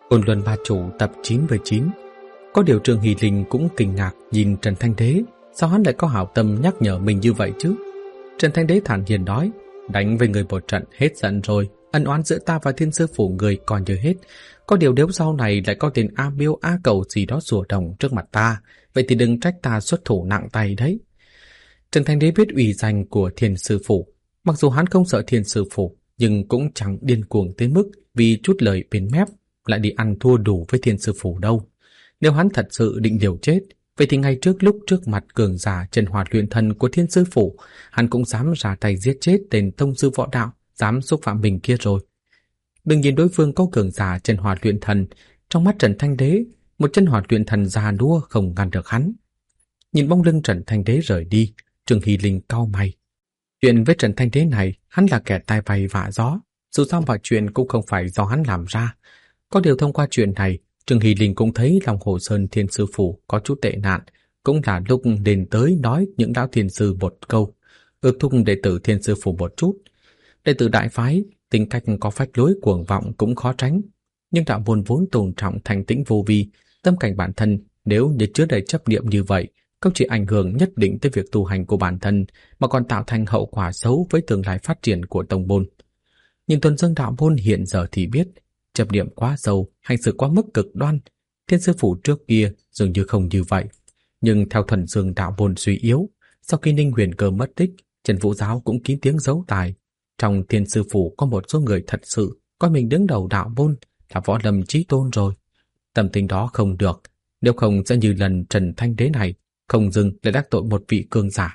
Côn Luân Ba Chủ tập 99. Có điều Trương Hy Linh cũng kinh ngạc nhìn Trần Thanh Đế, sao hắn lại có hảo tâm nhắc nhở mình như vậy chứ? Trần Thanh Đế thản nhiên nói, đánh với người một trận hết giận rồi, ân oán giữa ta và Thiên Sư Phủ người còn chưa hết. Có điều nếu sau này lại có tên A Miêu A Cầu gì đó rủa đồng trước mặt ta, vậy thì đừng trách ta xuất thủ nặng tay đấy. Trần Thanh Đế biết uy danh của Thiên Sư Phủ, mặc dù hắn không sợ Thiên Sư Phủ, nhưng cũng chẳng điên cuồng tới mức vì chút lời bên mép lại đi ăn thua đủ với Thiên Sư Phủ đâu. Nếu hắn thật sự định liều chết, vậy thì ngay trước lúc trước mặt cường giả Trần Hỏa Luyện Thần của Thiên Sư Phủ, hắn cũng dám ra tay giết chết tên tông sư võ đạo, dám xúc phạm mình kia rồi. Đừng nhìn đối phương có cường giả Trần Hỏa Luyện Thần, trong mắt Trần Thanh Đế, một chân hỏa luyện thần già nua không ngăn được hắn. Nhìn bóng lưng Trần Thanh Đế rời đi, Trương Hy Linh cau mày. Chuyện với Trần Thanh Đế này, hắn là kẻ tai bay vạ gió, dù sao mọi chuyện cũng không phải do hắn làm ra. Có điều thông qua chuyện này, Trương Hy Linh cũng thấy Long Hồ Sơn Thiên Sư Phủ có chút tệ nạn, cũng là lúc đến tới nói những lão thiên sư một câu, ước thúc đệ tử Thiên Sư Phủ một chút. Đệ tử đại phái, tính cách có phách lối cuồng vọng cũng khó tránh, nhưng đạo môn vốn tôn trọng thành tĩnh vô vi, tâm cảnh bản thân nếu như chứa đầy chấp niệm như vậy, không chỉ ảnh hưởng nhất định tới việc tu hành của bản thân, mà còn tạo thành hậu quả xấu với tương lai phát triển của tông môn. Nhìn tuần dương đạo môn hiện giờ thì biết, chấp niệm quá sâu, hành xử quá mức cực đoan. Thiên Sư Phủ trước kia dường như không như vậy, nhưng theo thuần dương đạo môn suy yếu, sau khi Ninh Huyền Cơ mất tích, Trần Vũ Giáo cũng kín tiếng giấu tài. Trong Thiên Sư Phủ có một số người thật sự coi mình đứng đầu đạo môn là võ lâm chí tôn rồi. Tâm tính đó không được, nếu không sẽ như lần Trần Thanh Đế này, không dừng lại đắc tội một vị cường giả.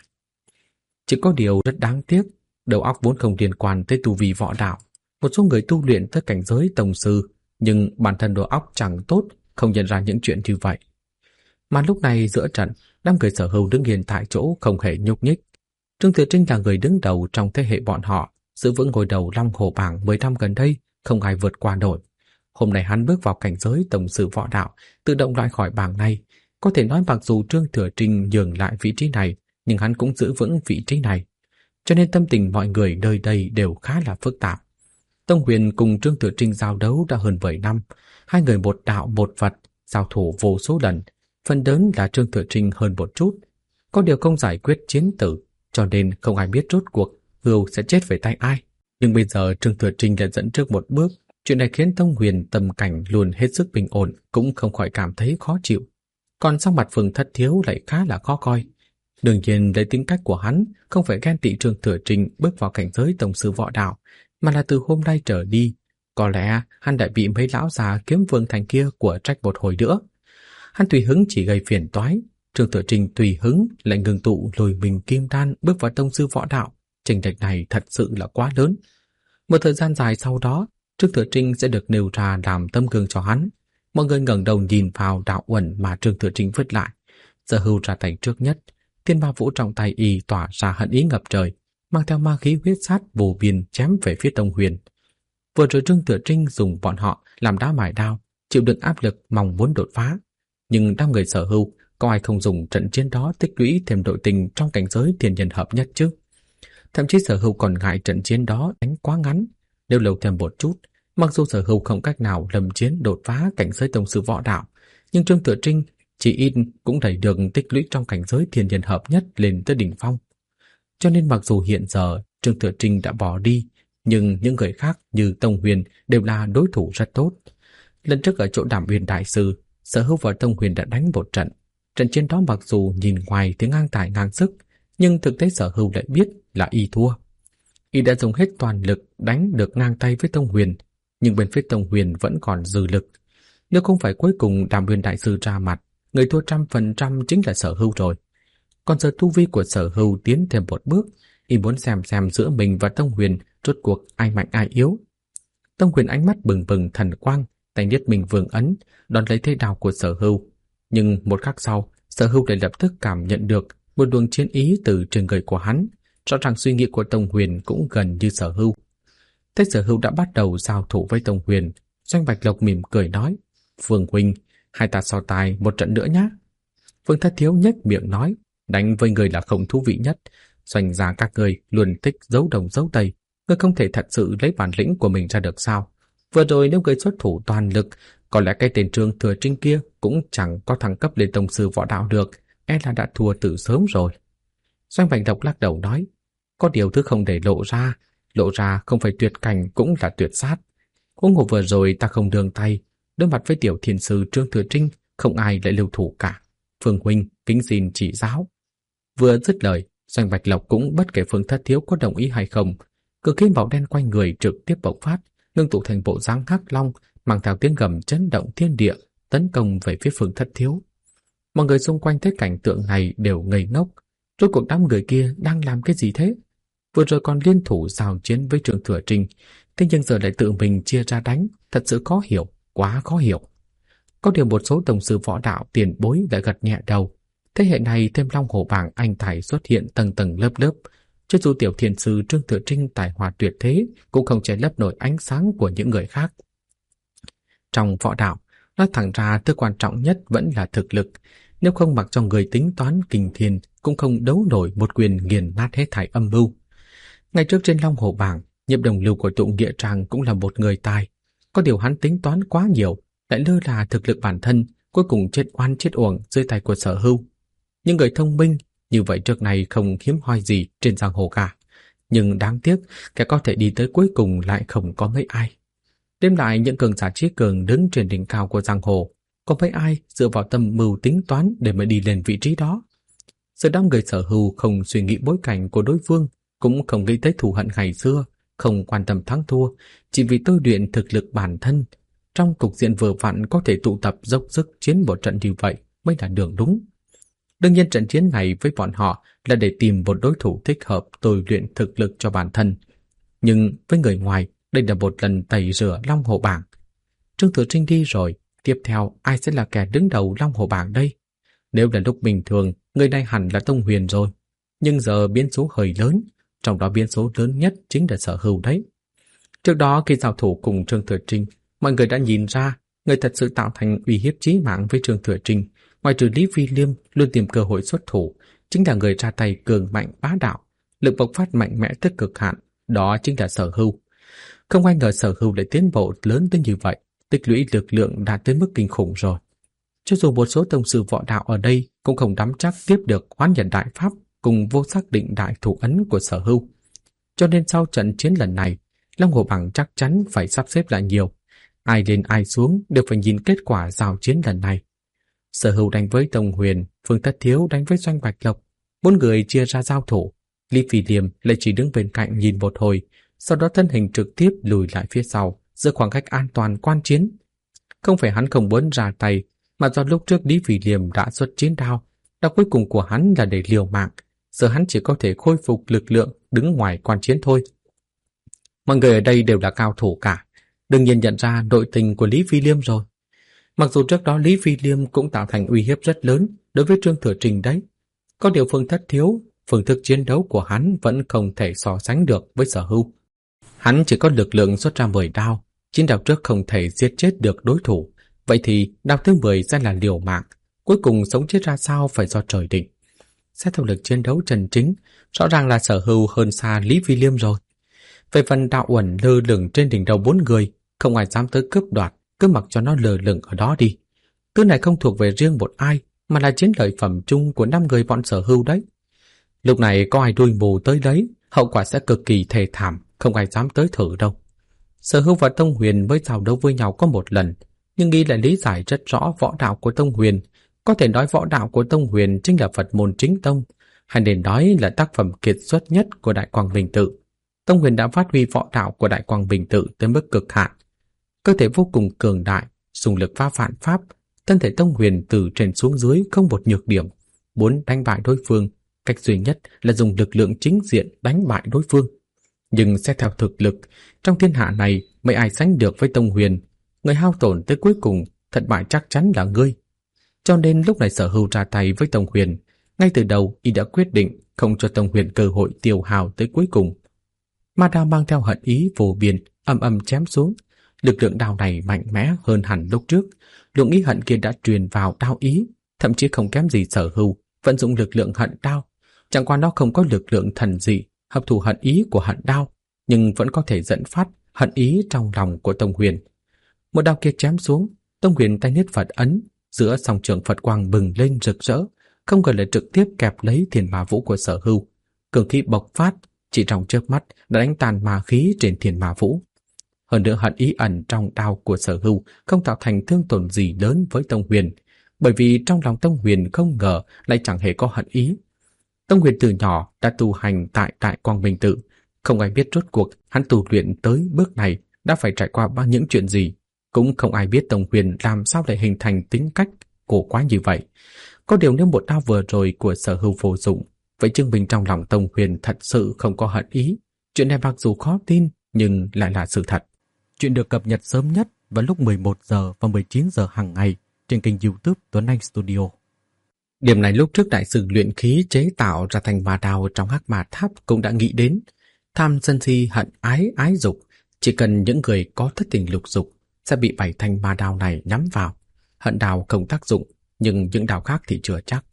Chỉ có điều rất đáng tiếc, đầu óc vốn không liên quan tới tu vi võ đạo. Một số người tu luyện tới cảnh giới tông sư, nhưng bản thân đầu óc chẳng tốt, không nhận ra những chuyện như vậy. Mà lúc này giữa trận, đám người Sở Hưu đứng yên tại chỗ không hề nhúc nhích. Trương Tử Trinh là người đứng đầu trong thế hệ bọn họ, giữ vững ngôi đầu Long Hổ bảng 10 năm gần đây, không ai vượt qua nổi. Hôm nay hắn bước vào cảnh giới tổng sư võ đạo, tự động loại khỏi bảng này. Có thể nói mặc dù Trương Thừa Trinh nhường lại vị trí này, nhưng hắn cũng giữ vững vị trí này. Cho nên tâm tình mọi người nơi đây đều khá là phức tạp. Tông Huyền cùng Trương Thừa Trinh giao đấu đã hơn 7 năm. Hai người một đạo một vật, giao thủ vô số lần. Phần lớn là Trương Thừa Trinh hơn một chút. Có điều không giải quyết chiến tử, cho nên không ai biết rốt cuộc Hưu sẽ chết về tay ai. Nhưng bây giờ Trương Thừa Trinh đã dẫn trước một bước. Chuyện này khiến Tông Huyền tâm cảnh luôn hết sức bình ổn, cũng không khỏi cảm thấy khó chịu. Còn sắc mặt Phương Thất Thiếu lại khá là khó coi. Đương nhiên lấy tính cách của hắn, không phải ghen tị Trương Thừa Trinh bước vào cảnh giới tổng sư võ đạo, mà là từ hôm nay trở đi, có lẽ hắn đã bị mấy lão già Kiếm Vương Thành kia của trách một hồi nữa. Hắn tùy hứng chỉ gây phiền toái, Trương Thừa Trinh tùy hứng lại ngừng tụ lùi mình kim đan bước vào tông sư võ đạo. Chênh lệch này thật sự là quá lớn. Một thời gian dài sau đó, Trương Thừa Trinh sẽ được nêu ra làm tấm gương cho hắn. Mọi người ngẩng đầu nhìn vào đạo uẩn mà Trương Thừa Trinh vứt lại. Sở Hưu ra tay trước nhất, Thiên Ma Vũ trong tay y tỏa ra hận ý ngập trời, mang theo ma khí huyết sát vô biên chém về phía Tông Huyền. Vừa rồi Trương Thừa Trinh dùng bọn họ làm đá mài đao, chịu đựng áp lực mong muốn đột phá. Nhưng đám người Sở Hưu có ai không dùng trận chiến đó tích lũy thêm đội tình trong cảnh giới thiên nhân hợp nhất chứ? Thậm chí Sở Hưu còn ngại trận chiến đó đánh quá ngắn. Nếu lâu thêm một chút, mặc dù Sở Hưu không cách nào lâm chiến đột phá cảnh giới tông sư võ đạo, nhưng Trương Thừa Trinh chỉ ít cũng đẩy được tích lũy trong cảnh giới thiên nhân hợp nhất lên tới đỉnh phong. Cho nên mặc dù hiện giờ Trương Thừa Trinh đã bỏ đi, nhưng những người khác như Tông Huyền đều là đối thủ rất tốt. Lần trước ở chỗ Đàm Uyên đại sư, Sở Hưu và Tông Huyền đã đánh một trận. Trận chiến đó mặc dù nhìn ngoài tiếng ngang tài ngang sức, nhưng thực tế Sở Hưu lại biết là y thua. Y đã dùng hết toàn lực đánh được ngang tay với Tông Huyền, nhưng bên phía Tông Huyền vẫn còn dư lực. Nếu không phải cuối cùng Đàm Uyên đại sư ra mặt, người thua 100% chính là Sở Hưu rồi. Còn giờ tu vi của Sở Hưu tiến thêm một bước, y muốn xem giữa mình và Tông Huyền rốt cuộc ai mạnh ai yếu. Tông Huyền ánh mắt bừng bừng thần quang, tay niết mình vương ấn, đón lấy thế đao của Sở Hưu. Nhưng một khắc sau, Sở Hưu lại lập tức cảm nhận được một luồng chiến ý từ trên người của hắn. Rõ ràng suy nghĩ của Tông Huyền cũng gần như Sở Hưu. Thấy Sở Hưu đã bắt đầu giao thủ với Tông Huyền, Doanh Bạch Lộc mỉm cười nói: "Vương huynh, hai ta so tài một trận nữa nhé." Vương Thất Thiếu nhếch miệng nói: "Đánh với người là không thú vị nhất. Doanh gia các người luôn thích giấu đồng giấu tây, người không thể thật sự lấy bản lĩnh của mình ra được sao? Vừa rồi nếu người xuất thủ toàn lực, Có lẽ cái tên Trương Thừa Trinh kia cũng chẳng có thăng cấp lên tông sư võ đạo được, e là đã thua từ sớm rồi. Doanh Bạch Lộc lắc đầu nói, có điều thứ không để lộ ra không phải tuyệt cảnh cũng là tuyệt sát. Huống hồ vừa rồi ta không đường tay, đối mặt với tiểu thiên sư Trương Thừa Trinh, không ai lại lưu thủ cả. Phương huynh kính xin chỉ giáo. Vừa dứt lời, Doanh Bạch Lộc cũng bất kể Phương Thất Thiếu có đồng ý hay không, cực khí màu đen quanh người trực tiếp bộc phát, ngưng tụ thành bộ dáng hắc long, mang theo tiếng gầm chấn động thiên địa, tấn công về phía Phương Thất Thiếu. Mọi người xung quanh thấy cảnh tượng này đều ngây ngốc. Rốt cuộc đám người kia đang làm cái gì thế? Vừa rồi còn liên thủ giao chiến với Trương Thừa Trinh, thế nhưng giờ lại tự mình chia ra đánh, thật sự khó hiểu, quá khó hiểu. Có điều một số tông sư võ đạo tiền bối lại gật nhẹ đầu. Thế hệ này thêm Long Hổ Bảng anh tài xuất hiện tầng tầng lớp lớp, cho dù tiểu thiên sư Trương Thừa Trinh tài hoa tuyệt thế cũng không che lấp nổi ánh sáng của những người khác. Trong võ đạo, nói thẳng ra thứ quan trọng nhất vẫn là thực lực. Nếu không mặc cho người tính toán kinh thiên cũng không đấu nổi một quyền nghiền nát hết thảy âm mưu. Ngày trước trên Long Hổ Bảng, Nhiếp Đồng Lưu của tụ Nghĩa Trang cũng là một người tài. Có điều hắn tính toán quá nhiều, lại lơ là thực lực bản thân, cuối cùng chết oan chết uổng dưới tay của Sở Hưu. Những người thông minh như vậy trước này không hiếm hoi gì trên giang hồ cả. Nhưng đáng tiếc, kẻ có thể đi tới cuối cùng lại không có mấy ai. Đêm lại những cường giả trí cường đứng trên đỉnh cao của giang hồ, có mấy ai dựa vào tâm mưu tính toán để mà đi lên vị trí đó. Giờ đám người Sở Hưu không suy nghĩ bối cảnh của đối phương, cũng không nghĩ tới thù hận ngày xưa, không quan tâm thắng thua, chỉ vì tôi luyện thực lực bản thân. Trong cục diện vừa vặn có thể tụ tập dốc sức chiến một trận như vậy mới là đường đúng. Đương nhiên trận chiến này với bọn họ là để tìm một đối thủ thích hợp tôi luyện thực lực cho bản thân. Nhưng với người ngoài, đây là một lần tẩy rửa Long Hổ Bảng. Trương Thừa Trinh đi rồi, tiếp theo ai sẽ là kẻ đứng đầu Long Hổ Bảng đây? Nếu là lúc bình thường, người này hẳn là Tông Huyền rồi. Nhưng giờ biến số hơi lớn, trong đó biến số lớn nhất chính là Sở Hưu đấy. Trước đó khi giao thủ cùng Trương Thừa Trinh, mọi người đã nhìn ra người thật sự tạo thành uy hiếp chí mạng với Trương Thừa Trinh, ngoài trừ Lý Phi Liêm luôn tìm cơ hội xuất thủ, chính là người ra tay cường mạnh bá đạo, lực bộc phát mạnh mẽ tới cực hạn, đó chính là Sở Hưu. Không ai ngờ Sở Hưu lại tiến bộ lớn đến như vậy, tích lũy lực lượng đạt tới mức kinh khủng rồi. Cho dù một số tông sư võ đạo ở đây cũng không nắm chắc tiếp được Hoán Nhận Đại Pháp cùng vô xác định đại thủ ấn của Sở Hưu. Cho nên sau trận chiến lần này, Long Hổ Bảng chắc chắn phải sắp xếp lại nhiều. Ai lên ai xuống đều phải nhìn kết quả giao chiến lần này. Sở Hưu đánh với Tông Huyền, Phương Thất Thiếu đánh với Doanh Bạch Lộc. 4 người chia ra giao thủ. Lý Phi Liêm lại chỉ đứng bên cạnh nhìn một hồi, sau đó thân hình trực tiếp lùi lại phía sau, giữ khoảng cách an toàn quan chiến. Không phải hắn không muốn ra tay, mà do lúc trước Lý Phi Liêm đã xuất chiến đao, đao cuối cùng của hắn là để liều mạng. Giờ hắn chỉ có thể khôi phục lực lượng đứng ngoài quan chiến thôi. Mọi người ở đây đều là cao thủ cả, đương nhiên nhận ra nội tình của Lý Phi Liêm rồi. Mặc dù trước đó Lý Phi Liêm cũng tạo thành uy hiếp rất lớn đối với Trương Thừa Trinh đấy. Có điều Phương Thất Thiếu, phương thức chiến đấu của hắn vẫn không thể so sánh được với Sở Hưu. Hắn chỉ có lực lượng xuất ra 10 đao, 9 đao trước không thể giết chết được đối thủ. Vậy thì đao thứ 10 sẽ là liều mạng, cuối cùng sống chết ra sao phải do trời định. Xét theo lực chiến đấu chân chính, rõ ràng là Sở Hưu hơn xa Lý Phi Liêm rồi. Về phần đạo uẩn lơ lửng trên đỉnh đầu 4 người, không ai dám tới cướp đoạt, cứ mặc cho nó lơ lửng ở đó đi. Thứ này không thuộc về riêng một ai, mà là chiến lợi phẩm chung của 5 người bọn Sở Hưu đấy. Lúc này có ai đuôi mù tới đấy, hậu quả sẽ cực kỳ thê thảm, không ai dám tới thử đâu. Sở Hưu và Tông Huyền mới giao đấu với nhau có một lần, nhưng y lại lý giải rất rõ võ đạo của Tông Huyền. Có thể nói võ đạo của Tông Huyền chính là Phật môn chính tông, hay nên nói là tác phẩm kiệt xuất nhất của Đại Quang Minh Tự. Tông Huyền đã phát huy võ đạo của Đại Quang Minh Tự tới mức cực hạn. Cơ thể vô cùng cường đại, dùng lực phá vạn pháp, thân thể Tông Huyền từ trên xuống dưới không một nhược điểm. Muốn đánh bại đối phương, cách duy nhất là dùng lực lượng chính diện đánh bại đối phương. Nhưng xét theo thực lực, trong thiên hạ này mấy ai sánh được với Tông Huyền. Người hao tổn tới cuối cùng, thất bại chắc chắn là ngươi. Cho nên lúc này Sở Hưu ra tay với Tông Huyền. Ngay từ đầu, y đã quyết định không cho Tông Huyền cơ hội tiêu hao tới cuối cùng. Ma đao mang theo hận ý vô biên, âm âm chém xuống. Lực lượng đao này mạnh mẽ hơn hẳn lúc trước. Luồng ý hận kia đã truyền vào đao ý, thậm chí không kém gì Sở Hưu vận dụng lực lượng hận đao. Chẳng qua nó không có lực lượng thần dị hấp thụ hận ý của hận đao, nhưng vẫn có thể dẫn phát hận ý trong lòng của Tông Huyền. Một đao kia chém xuống, Tông Huyền tay niết Phật ấn, giữa song trường Phật quang bừng lên rực rỡ, không ngờ lại trực tiếp kẹp lấy Thiên Ma Vũ của Sở Hưu. Cường khí bộc phát, chỉ trong chớp mắt đã đánh tan ma khí trên Thiên Ma Vũ. Hơn nữa hận ý ẩn trong đao của Sở Hưu không tạo thành thương tổn gì lớn với Tông Huyền, bởi vì trong lòng Tông Huyền không ngờ lại chẳng hề có hận ý. Tông Huyền từ nhỏ đã tu hành tại Đại Quang Minh Tự, không ai biết rốt cuộc hắn tu luyện tới bước này đã phải trải qua bao những chuyện gì, cũng không ai biết Tông Huyền làm sao lại hình thành tính cách cổ quái như vậy. Có điều nếu một đao vừa rồi của Sở Hưu vô dụng, vậy chứng minh trong lòng Tông Huyền thật sự không có hận ý. Chuyện này mặc dù khó tin nhưng lại là sự thật. Chuyện được cập nhật sớm nhất vào lúc 11 giờ và 19 giờ hàng ngày trên kênh YouTube Tuấn Anh Studio. Điểm này lúc trước đại sư luyện khí chế tạo ra thành ma đao trong Hắc Ma Tháp cũng đã nghĩ đến. Tham sân si hận ái ái dục, chỉ cần những người có thất tình lục dục sẽ bị 7 thanh ma đao này nhắm vào. Hận đao không tác dụng, nhưng những đao khác thì chưa chắc.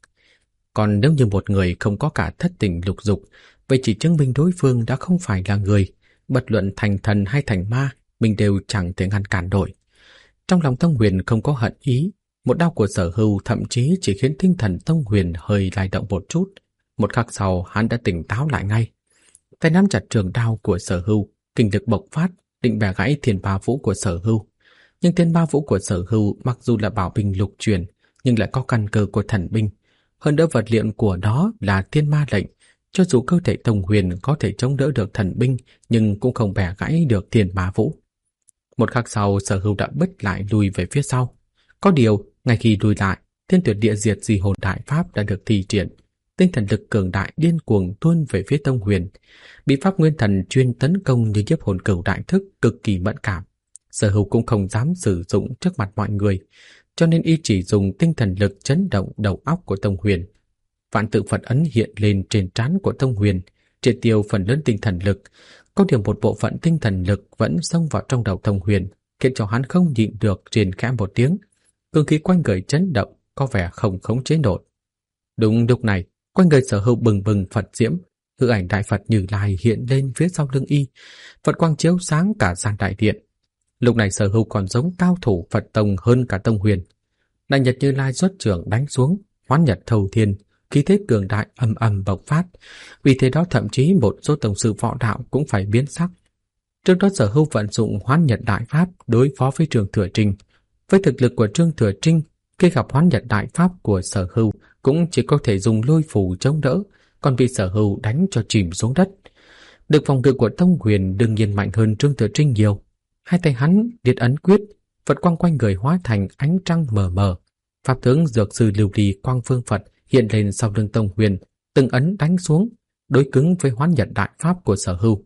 Còn nếu như một người không có cả thất tình lục dục, vậy chỉ chứng minh đối phương đã không phải là người, bất luận thành thần hay thành ma, mình đều chẳng thể ngăn cản nổi. Trong lòng Tông Huyền không có hận ý, một đao của Sở Hưu thậm chí chỉ khiến tinh thần Tông Huyền hơi lay động một chút. Một khắc sau hắn đã tỉnh táo lại ngay. Tay nắm chặt trường đao của Sở Hưu, kinh lực bộc phát, định bẻ gãy Thiên Ma Vũ của Sở Hưu. Nhưng Thiên Ma Vũ của Sở Hưu mặc dù là bảo binh lục truyền, nhưng lại có căn cơ của thần binh. Hơn nữa vật liệu của nó là Thiên Ma lệnh, cho dù cơ thể Tông Huyền có thể chống đỡ được thần binh, nhưng cũng không bẻ gãy được Thiên Ma Vũ. Một khắc sau, Sở Hưu đã bứt lại lùi về phía sau. Có điều, ngay khi lùi lại, Thiên Tuyệt Địa Diệt Di Hồn Đại Pháp đã được thi triển. Tinh thần lực cường đại điên cuồng tuôn về phía Tông Huyền. Bị pháp nguyên thần chuyên tấn công như nhiếp hồn cửu đại thức cực kỳ mẫn cảm. Sở Hưu cũng không dám sử dụng trước mặt mọi người, cho nên y chỉ dùng tinh thần lực chấn động đầu óc của Tông Huyền. Vạn tự Phật ấn hiện lên trên trán của Tông Huyền, triệt tiêu phần lớn tinh thần lực. Có điều một bộ phận tinh thần lực vẫn xông vào trong đầu Tông Huyền, khiến cho hắn không nhịn được rên khẽ một tiếng. Cương khí quanh người chấn động, có vẻ không khống chế nổi. Đúng lúc này, quanh người Sở Hưu bừng bừng Phật diễm, hư ảnh Đại Phật Như Lai hiện lên phía sau lưng y, Phật quang chiếu sáng cả gian đại điện. Lúc này Sở Hưu còn giống cao thủ Phật tông hơn cả Tông Huyền. Đại Nhật Như Lai xuất trưởng đánh xuống, hoán nhật thâu thiên, khí thế cường đại ầm ầm bộc phát. Vì thế đó thậm chí một số tổng sư võ đạo cũng phải biến sắc. Trước đó Sở Hưu vận dụng hoán nhật đại pháp đối phó với Trương Thừa Trinh. Với thực lực của Trương Thừa Trinh, khi gặp hoán nhật đại pháp của Sở Hưu cũng chỉ có thể dùng lôi phù chống đỡ, còn bị Sở Hưu đánh cho chìm xuống đất. Lực phòng ngự của Tông Huyền đương nhiên mạnh hơn Trương Thừa Trinh nhiều. Hai tay hắn liệt ấn quyết, Phật quang quanh người hóa thành ánh trăng mờ mờ. Pháp tướng dược sư lưu ly quang phương Phật hiện lên sau lưng Tông Huyền, từng ấn đánh xuống, đối cứng với hoán nhật đại pháp của Sở Hưu.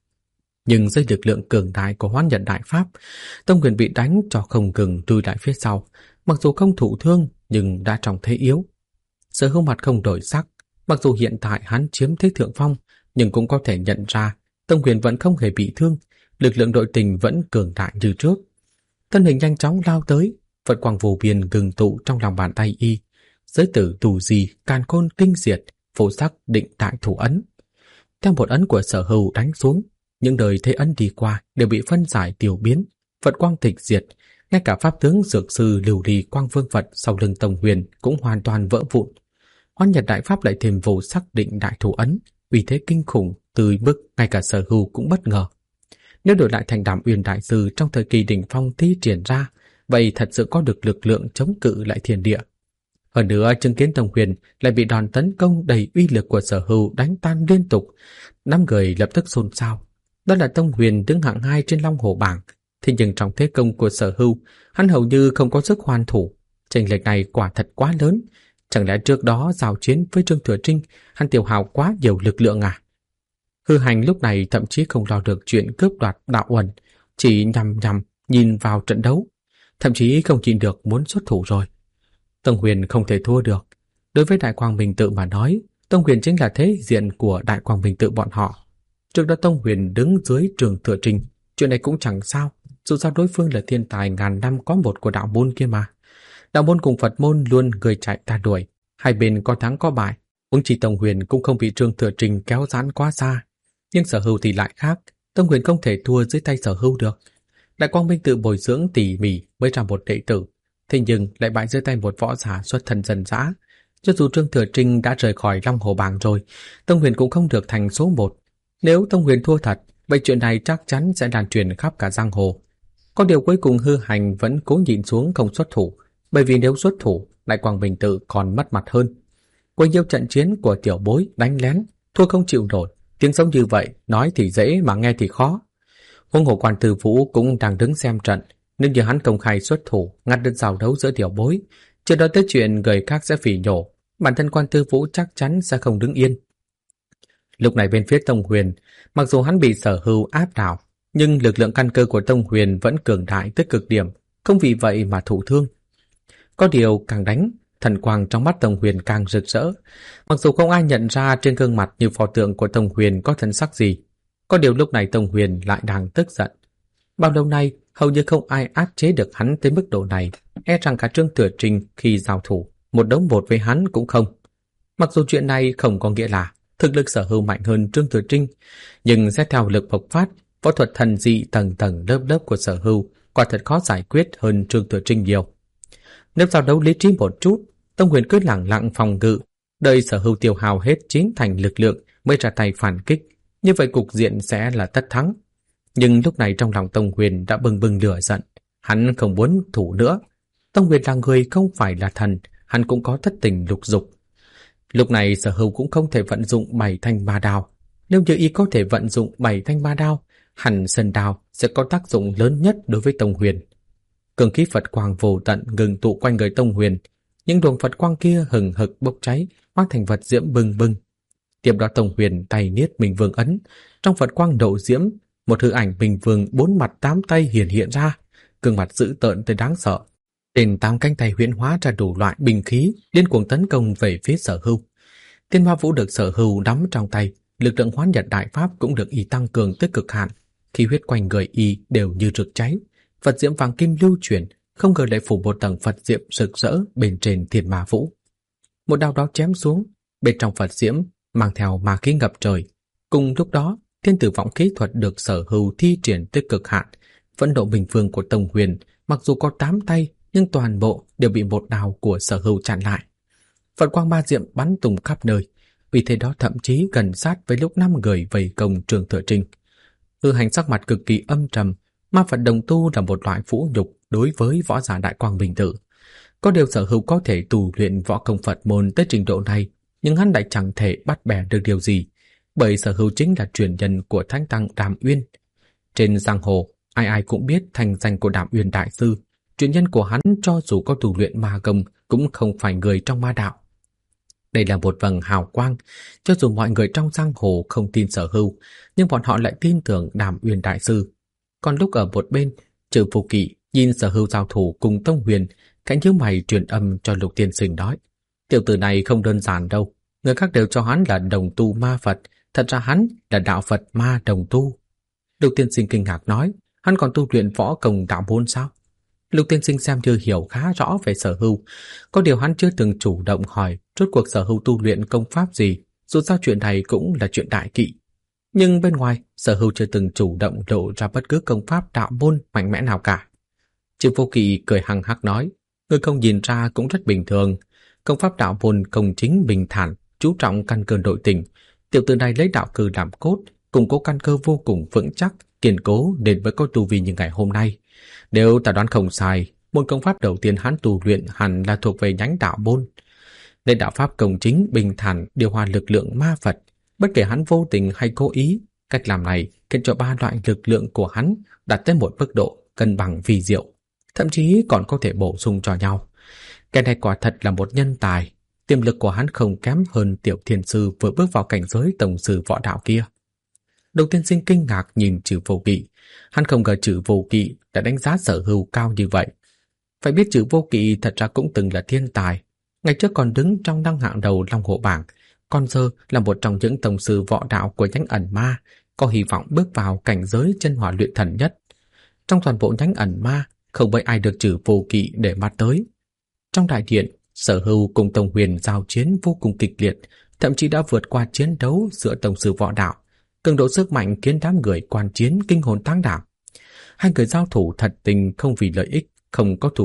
Nhưng dưới lực lượng cường đại của hoán nhật đại pháp, Tông Huyền bị đánh cho không ngừng lùi lại phía sau, mặc dù không thụ thương nhưng đã trong thế yếu. Sở Hưu mặt không đổi sắc, mặc dù hiện tại hắn chiếm thế thượng phong, nhưng cũng có thể nhận ra Tông Huyền vẫn không hề bị thương, lực lượng đội tình vẫn cường đại như trước. Thân hình nhanh chóng lao tới, Phật quang vô biên ngừng tụ trong lòng bàn tay y. Giới tử tù gì, càn khôn kinh diệt, phổ sắc định đại thủ ấn. Theo một ấn của Sở Hưu đánh xuống, những đời thế ấn đi qua đều bị phân giải tiêu biến, Phật quang tịch diệt, ngay cả pháp tướng dược sư lưu ly quang vương Phật sau lưng Tông Huyền cũng hoàn toàn vỡ vụn. Hoán nhật đại pháp lại thêm vô sắc định đại thủ ấn, uy thế kinh khủng từ mức ngay cả Sở Hưu cũng bất ngờ. Nếu đổi lại thành Đàm Uyên đại sư trong thời kỳ đỉnh phong thi triển ra, vậy thật sự có được lực lượng chống cự lại thiên địa. Hơn nữa, chứng kiến Tông Huyền lại bị đòn tấn công đầy uy lực của Sở Hưu đánh tan liên tục, 5 người lập tức xôn xao. Đó là Tông Huyền đứng hạng 2 trên Long Hổ bảng, thế nhưng trong thế công của Sở Hưu, hắn hầu như không có sức hoàn thủ. Chênh lệch này quả thật quá lớn. Chẳng lẽ trước đó giao chiến với Trương Thừa Trinh, hắn tiêu hao quá nhiều lực lượng à? Hư Hành lúc này thậm chí không lo được chuyện cướp đoạt đạo uẩn, chỉ nhằm nhìn vào trận đấu, thậm chí không nhìn được muốn xuất thủ rồi. Tông Huyền không thể thua được. Đối với Đại Quang Minh Tự mà nói, Tông Huyền chính là thế diện của Đại Quang Minh Tự bọn họ. Trước đó Tông Huyền đứng dưới Trương Thừa Trinh, chuyện này cũng chẳng sao, dù sao đối phương là thiên tài ngàn năm có một của đạo môn kia mà. Đạo môn cùng Phật môn luôn người chạy ta đuổi, hai bên có thắng có bại, huống chi Tông Huyền cũng không bị Trương Thừa Trinh kéo giãn quá xa. Nhưng Sở Hưu thì lại khác, Tông Huyền không thể thua dưới tay Sở Hưu được. Đại Quang Minh Tự bồi dưỡng tỉ mỉ mới ra một đệ tử, thế nhưng lại bại dưới tay một võ giả xuất thân dân dã. Cho dù Trương Thừa Trinh đã rời khỏi Long Hồ Bảng rồi, Tông Huyền cũng không được thành số 1. Nếu Tông Huyền thua thật, vậy chuyện này chắc chắn sẽ lan truyền khắp cả giang hồ. Có điều cuối cùng Hư Hành vẫn cố nhịn xuống không xuất thủ, bởi vì nếu xuất thủ, Đại Quang Minh Tự còn mất mặt hơn. Qua nhiều trận chiến của tiểu bối đánh lén, thua không chịu nổi, tiếng sống như vậy, nói thì dễ mà nghe thì khó. Huống hồ Quan Tư Vũ cũng đang đứng xem trận, nên như hắn công khai xuất thủ, ngắt đứt giao đấu giữa tiểu bối, chưa nói tới chuyện người khác sẽ phỉ nhổ, bản thân Quan Tư Vũ chắc chắn sẽ không đứng yên. Lúc này bên phía Tông Huyền, mặc dù hắn bị Sở Hưu áp đảo, nhưng lực lượng căn cơ của Tông Huyền vẫn cường đại tới cực điểm, không vì vậy mà thụ thương. Có điều càng đánh, thần quang trong mắt Tông Huyền càng rực rỡ. Mặc dù không ai nhận ra trên gương mặt như pho tượng của Tông Huyền có thân sắc gì, có điều lúc này Tông Huyền lại đang tức giận. Bao lâu nay, hầu như không ai áp chế được hắn tới mức độ này, e rằng cả Trương Thừa Trinh khi giao thủ, một đấu một với hắn cũng không. Mặc dù chuyện này không có nghĩa là thực lực Sở Hưu mạnh hơn Trương Thừa Trinh, nhưng xét theo lực bộc phát, võ thuật thần dị tầng tầng lớp lớp của Sở Hưu quả thật khó giải quyết hơn Trương Thừa Trinh nhiều. Nếu giao đấu lý trí một chút, Tông Huyền cứ lẳng lặng phòng ngự, đợi Sở Hưu tiêu hao hết chín thành lực lượng mới ra tay phản kích, như vậy cục diện sẽ là tất thắng. Nhưng lúc này trong lòng Tông Huyền đã bừng bừng lửa giận, hắn không muốn thủ nữa. Tông Huyền là người không phải là thần, hắn cũng có thất tình lục dục. Lúc này Sở Hưu cũng không thể vận dụng 7 thanh ma đao. Nếu như y có thể vận dụng 7 thanh ma đao, hẳn Sơn Đao sẽ có tác dụng lớn nhất đối với Tông Huyền. Cường khí Phật quang vô tận ngừng tụ quanh người Tông Huyền, những luồng Phật quang kia hừng hực bốc cháy, hóa thành vật diễm bừng bừng. Tiếp đó Tông Huyền tay niết Minh Vương ấn, trong Phật quang độ diễm, một hư ảnh Minh Vương 4 mặt 8 tay hiện ra, gương mặt dữ tợn tới đáng sợ. Trên 8 cánh tay huyễn hóa ra đủ loại binh khí, điên cuồng tấn công về phía Sở Hưu. Thiên Ma Vũ được Sở Hưu nắm trong tay, lực lượng Hoán Nhật Đại Pháp cũng được y tăng cường tới cực hạn, khí huyết quanh người y đều như rực cháy, Phật diễm vàng kim lưu chuyển, không ngờ lại phủ một tầng Phật diễm rực rỡ bên trên Thiên Ma Vũ. Một đao đó chém xuống, bên trong Phật diễm mang theo ma khí ngập trời. Cùng lúc đó, Thiên Tử Vọng khí thuật được Sở Hưu thi triển tới cực hạn, phẫn nộ Minh Vương của Tông Huyền, mặc dù có 8 tay, nhưng toàn bộ đều bị một đao của Sở Hưu chặn lại. Phật quang ma diệm bắn tung khắp nơi, vì thế đó thậm chí gần sát với lúc 5 người vây công Trương Thừa Trinh. Hư Hành sắc mặt cực kỳ âm trầm, ma Phật đồng tu là một loại vũ nhục đối với võ giả Đại Quang Minh Tự. Có điều Sở Hưu có thể tu luyện võ công Phật môn tới trình độ này, nhưng hắn lại chẳng thể bắt bẻ được điều gì, bởi Sở Hưu chính là truyền nhân của Thánh Tăng Đàm Uyên. Trên giang hồ, ai ai cũng biết thành danh của Đàm Uyên đại sư, truyền nhân của hắn cho dù có tu luyện ma công cũng không phải người trong ma đạo. Đây là một vầng hào quang, cho dù mọi người trong giang hồ không tin Sở Hưu, nhưng bọn họ lại tin tưởng Đàm Uyên đại sư. Còn lúc ở một bên, Trừ Vô Kỵ nhìn Sở Hưu giao thủ cùng Tông Huyền, cánh nhíu mày truyền âm cho Lục Tiên Sinh nói: tiểu tử này không đơn giản đâu, người khác đều cho hắn là đồng tu ma Phật, thật ra hắn là đạo Phật ma đồng tu. Lục Tiên Sinh kinh ngạc nói: hắn còn tu luyện võ công đạo môn sao? Lục Tiên Sinh xem như hiểu khá rõ về Sở Hưu, có điều hắn chưa từng chủ động hỏi rốt cuộc Sở Hưu tu luyện công pháp gì, dù sao chuyện này cũng là chuyện đại kỵ. Nhưng bên ngoài, Sở Hưu chưa từng chủ động lộ ra bất cứ công pháp đạo môn mạnh mẽ nào cả. Trừ Vô Kỵ cười hằng hắc nói: người không nhìn ra cũng rất bình thường, công pháp đạo môn công chính bình thản, chú trọng căn cơ nội tình. Tiểu tử này lấy đạo cừ làm cốt, củng cố căn cơ vô cùng vững chắc, kiên cố đến với có tu vi như ngày hôm nay. Nếu ta đoán không sai, môn công pháp đầu tiên hắn tu luyện hẳn là thuộc về nhánh đạo môn. Nên đạo pháp công chính bình thản điều hòa lực lượng ma Phật, bất kể hắn vô tình hay cố ý, cách làm này khiến cho 3 loại lực lượng của hắn đạt tới một mức độ cân bằng vi diệu, thậm chí còn có thể bổ sung cho nhau. Cái này quả thật là một nhân tài, tiềm lực của hắn không kém hơn Tiểu Thiên Sư vừa bước vào cảnh giới tổng sư võ đạo kia. Lục Tiên Sinh kinh ngạc nhìn Trừ Vô Kỵ, hắn không ngờ Trừ Vô Kỵ đã đánh giá Sở Hưu cao như vậy. Phải biết Trừ Vô Kỵ thật ra cũng từng là thiên tài, ngày trước còn đứng trong năm hạng đầu Long Hồ Bảng, còn giờ là một trong những tổng sư võ đạo của nhánh ẩn ma, có hy vọng bước vào cảnh giới chân hỏa luyện thần nhất. Trong toàn bộ nhánh ẩn ma, không mấy ai được Trừ Vô Kỵ để mắt tới. Trong đại điện, Sở Hưu cùng Tông Huyền giao chiến vô cùng kịch liệt, thậm chí đã vượt qua chiến đấu giữa tổng sư võ đạo. Cường độ sức mạnh khiến đám người quan chiến kinh hồn táng đảm. Hai người giao thủ thật tình không vì lợi ích, không có thù hận,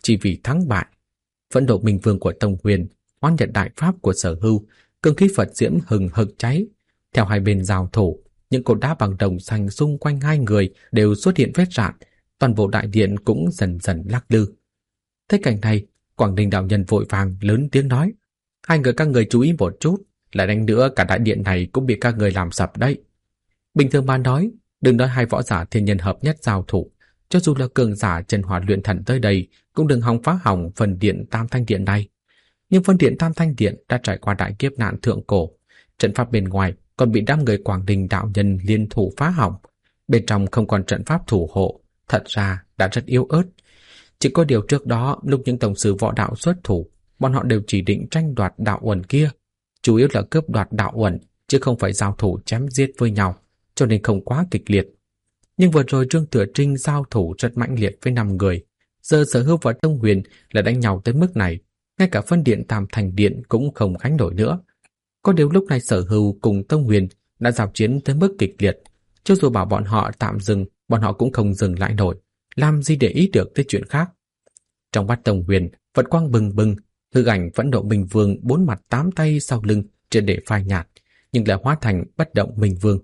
chỉ vì thắng bại. Phẫn nộ Minh Vương của Tông Huyền oán nhận đại pháp của Sở Hưu, cương khí Phật diễm hừng hực cháy. Theo hai bên giao thủ, những cột đá bằng đồng xanh xung quanh hai người đều xuất hiện vết rạn, toàn bộ đại điện cũng dần dần lắc lư. Thấy cảnh này, Quảng Ninh đạo nhân vội vàng lớn tiếng nói: "Hai người các người chú ý một chút, lại đánh nữa cả đại điện này cũng bị các người làm sập đấy." Bình thường mà nói, đừng nói hai võ giả thiên nhân hợp nhất giao thủ, cho dù là cường giả chân hỏa luyện thần tới đây cũng đừng hòng phá hỏng phần điện Tam Thanh Điện này. Nhưng phần điện Tam Thanh Điện đã trải qua đại kiếp nạn thượng cổ, trận pháp bên ngoài còn bị đám người Quảng Đình đạo nhân liên thủ phá hỏng, bên trong không còn trận pháp thủ hộ, thật ra đã rất yếu ớt. Chỉ có điều trước đó lúc những tổng sư võ đạo xuất thủ, bọn họ đều chỉ định tranh đoạt đạo uẩn kia, chủ yếu là cướp đoạt đạo uẩn chứ không phải giao thủ chém giết với nhau, cho nên không quá kịch liệt. Nhưng vừa rồi Trương Thừa Trinh giao thủ rất mãnh liệt với 5 người, giờ Sở Hưu và Tông Huyền là đánh nhau tới mức này, ngay cả phân điện Tam Thành Điện cũng không gánh nổi nữa. Có điều lúc này Sở Hưu cùng Tông Huyền đã giao chiến tới mức kịch liệt, cho dù bảo bọn họ tạm dừng, bọn họ cũng không dừng lại nổi, làm gì để ý được tới chuyện khác. Trong mắt Tông Huyền, Phật quang bừng bừng, hư ảnh Phẫn nộ Minh Vương 4 mặt 8 tay sau lưng triệt để phai nhạt, nhưng lại hóa thành Bất động Minh Vương.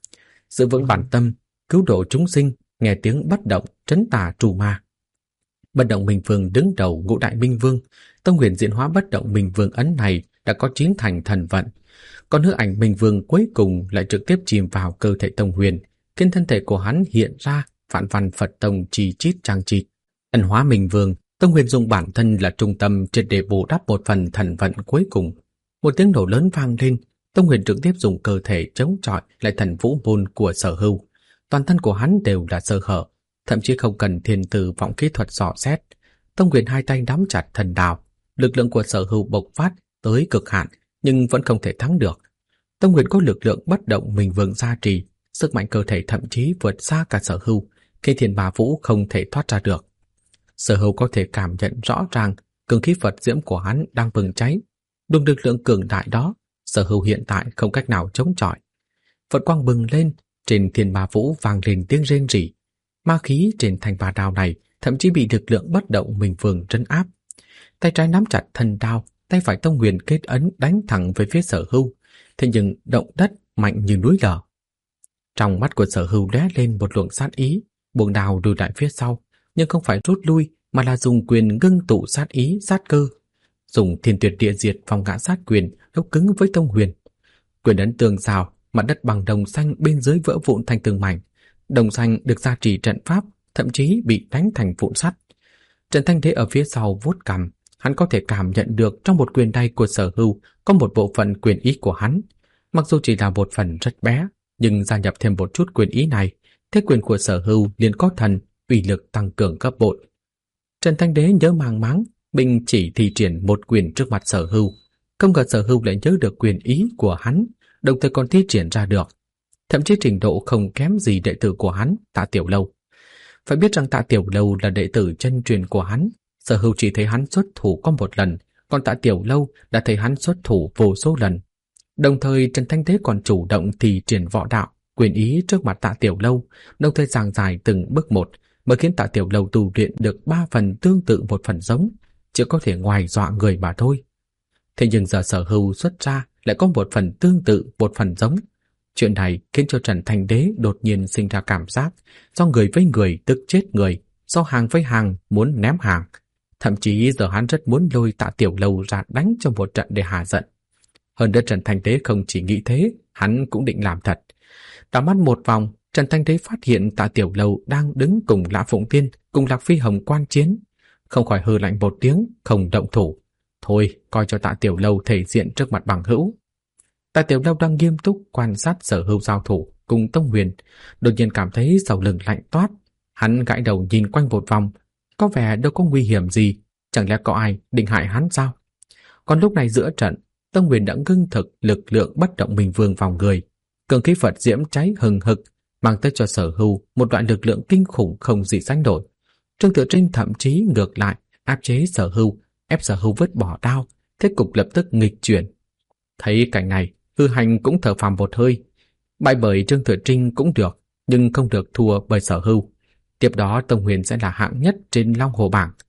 Giữ vững bản tâm, cứu độ chúng sinh, nghe tiếng bất động trấn tà trù ma. Bất động Minh Vương đứng đầu Ngũ Đại Minh Vương, Tông Huyền diễn hóa Bất động Minh Vương ấn này đã có 9 thành thần vận, còn hư ảnh Minh Vương cuối cùng lại trực tiếp chìm vào cơ thể Tông Huyền, khiến thân thể của hắn hiện ra phản văn Phật tông chi chít trang chít. Ẩn hóa Minh Vương, Tông Huyền dùng bản thân là trung tâm triệt để bù đắp một phần thần vận cuối cùng. Một tiếng nổ lớn vang lên, Tông Huyền trực tiếp dùng cơ thể chống chọi lại thần vũ môn của Sở Hưu. Toàn thân của hắn đều là sơ hở, thậm chí không cần thiên tử vọng kỹ thuật dò xét. Tông Huyền hai tay nắm chặt thần đao, lực lượng của Sở Hưu bộc phát tới cực hạn, nhưng vẫn không thể thắng được. Tông Huyền có lực lượng bất động Minh Vương gia trì, sức mạnh cơ thể thậm chí vượt xa cả Sở Hưu, khi Thiên Bà Vũ không thể thoát ra được. Sở Hưu có thể cảm nhận rõ ràng cường khí Phật diễm của hắn đang bừng cháy. Đúng lực lượng cường đại đó, Sở Hưu hiện tại không cách nào chống chọi. Phật quang bừng lên, trên Thiên Bà Vũ vang lên tiếng rên rỉ. Ma khí trên thanh bà đao này thậm chí bị lực lượng bất động Minh Vương trấn áp. Tay trái nắm chặt thần đao, tay phải Tông Huyền kết ấn đánh thẳng về phía Sở Hưu. Thế nhưng động đất mạnh như núi lở. Trong mắt của Sở Hưu lóe lên một luồng sát ý, buông đao lùi lại phía sau, nhưng không phải rút lui mà là dùng quyền ngưng tụ sát ý, sát cơ, dùng Thiên Tuyệt Địa Diệt phong ngã sát quyền đấu cứng với Tông Huyền. Quyền ấn tương giao, mặt đất bằng đồng xanh bên dưới vỡ vụn thành từng mảnh. Đồng xanh được gia trì trận pháp, thậm chí bị đánh thành vụn sắt. Trần Thanh Thế ở phía sau vuốt cằm, hắn có thể cảm nhận được trong một quyền đay của Sở Hưu có một bộ phận quyền ý của hắn. Mặc dù chỉ là một phần rất bé, nhưng gia nhập thêm một chút quyền ý này, thế quyền của Sở Hưu liền có thần, uy lực tăng cường gấp bội. Trần Thanh Đế nhớ mang máng, bình chỉ thi triển một quyền trước mặt Sở Hưu, không ngờ Sở Hưu lại nhớ được quyền ý của hắn, đồng thời còn thi triển ra được. Thậm chí trình độ không kém gì đệ tử của hắn, Tạ Tiểu Lâu. Phải biết rằng Tạ Tiểu Lâu là đệ tử chân truyền của hắn, Sở Hưu chỉ thấy hắn xuất thủ có một lần, còn Tạ Tiểu Lâu đã thấy hắn xuất thủ vô số lần. Đồng thời Trần Thanh Thế còn chủ động thi triển võ đạo, quyền ý trước mặt Tạ Tiểu Lâu, đồng thời giảng giải từng bước một, mới khiến Tạ Tiểu Lâu tu luyện được 3 phần tương tự một phần giống, chỉ có thể ngoài dọa người mà thôi. Thế nhưng giờ Sở Hưu xuất ra lại có một phần tương tự một phần giống. Chuyện này khiến cho Trần Thanh Đế đột nhiên sinh ra cảm giác do người với người tức chết người, do hàng với hàng muốn ném hàng. Thậm chí giờ hắn rất muốn lôi Tạ Tiểu Lâu ra đánh cho một trận để hạ giận. Hơn nữa Trần Thanh Đế không chỉ nghĩ thế, hắn cũng định làm thật. Đảo mắt một vòng, Trần Thanh Đế phát hiện Tạ Tiểu Lâu đang đứng cùng Lã Phụng Tiên, cùng Lạc Phi Hồng quan chiến. Không khỏi hừ lạnh một tiếng, không động thủ. Thôi, coi cho Tạ Tiểu Lâu thể diện trước mặt bằng hữu. Tạ Tiểu Lâu đang nghiêm túc quan sát Sở Hưu giao thủ cùng Tông Huyền, đột nhiên cảm thấy sau lưng lạnh toát. Hắn gãi đầu nhìn quanh một vòng, có vẻ đâu có nguy hiểm gì, chẳng lẽ có ai định hại hắn sao? Còn lúc này giữa trận, Tông Huyền đã ngưng thực lực lượng bất động Minh Vương vào người, cường khí Phật diễm cháy hừng hực, mang tới cho Sở Hưu một loại lực lượng kinh khủng không gì sánh nổi. Trương Thừa Trinh thậm chí ngược lại áp chế Sở Hưu, ép Sở Hưu vứt bỏ đao, thế cục lập tức nghịch chuyển. Thấy cảnh này, Hư Hành cũng thở phào một hơi. Bại bởi Trương Thừa Trinh cũng được, nhưng không được thua bởi Sở Hưu. Tiếp đó Tông Huyền sẽ là hạng nhất trên Long Hồ bảng.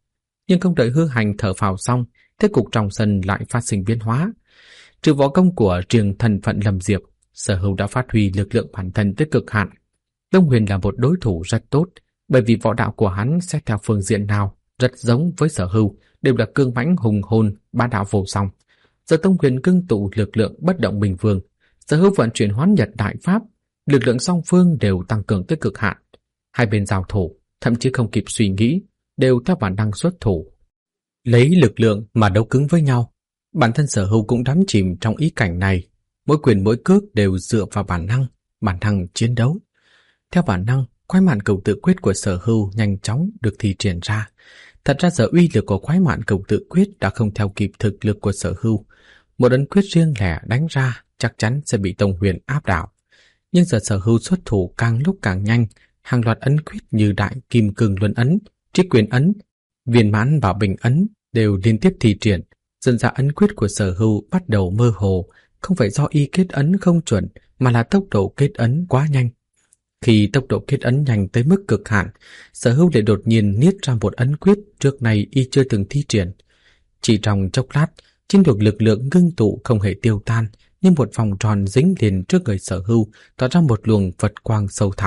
Nhưng không đợi Hư Hành thở phào xong, thế cục trong sân lại phát sinh biến hóa. Trừ võ công của riêng thân phận Lâm Diệp, Sở Hưu đã phát huy lực lượng bản thân tới cực hạn. Tông Huyền là một đối thủ rất tốt, bởi vì võ đạo của hắn xét theo phương diện nào rất giống với Sở Hưu, đều là cương mãnh hùng hồn, bá đạo vô song. Giờ Tông Huyền ngưng tụ lực lượng bất động bình vương, Sở Hưu vận chuyển Hoán Nhật đại pháp, lực lượng song phương đều tăng cường tới cực hạn. Hai bên giao thủ, thậm chí không kịp suy nghĩ, đều theo bản năng xuất thủ, lấy lực lượng mà đấu cứng với nhau. Bản thân Sở Hưu cũng đắm chìm trong ý cảnh này, mỗi quyền mỗi cước đều dựa vào bản năng chiến đấu. Theo bản năng, Khoái Mạn Cửu Tự Quyết của Sở Hưu nhanh chóng được thi triển ra. Thật ra giờ uy lực của Khoái Mạn Cửu Tự Quyết đã không theo kịp thực lực của Sở Hưu. Một ấn quyết riêng lẻ đánh ra chắc chắn sẽ bị Tông Huyền áp đảo. Nhưng giờ Sở Hưu xuất thủ càng lúc càng nhanh, hàng loạt ấn quyết như Đại Kim Cương Luân ấn, Trích Quyền ấn, Viên Mãn Bảo Bình ấn đều liên tiếp thi triển. Dần ra ấn quyết của Sở Hưu bắt đầu mơ hồ, không phải do y kết ấn không chuẩn, mà là tốc độ kết ấn quá nhanh. Khi tốc độ kết ấn nhanh tới mức cực hạn, Sở Hưu lại đột nhiên niết ra một ấn quyết trước này y chưa từng thi triển. Chỉ trong chốc lát, chiến lược lực lượng ngưng tụ không hề tiêu tan, như một vòng tròn dính liền trước người Sở Hưu, tạo ra một luồng Phật quang sâu thẳm.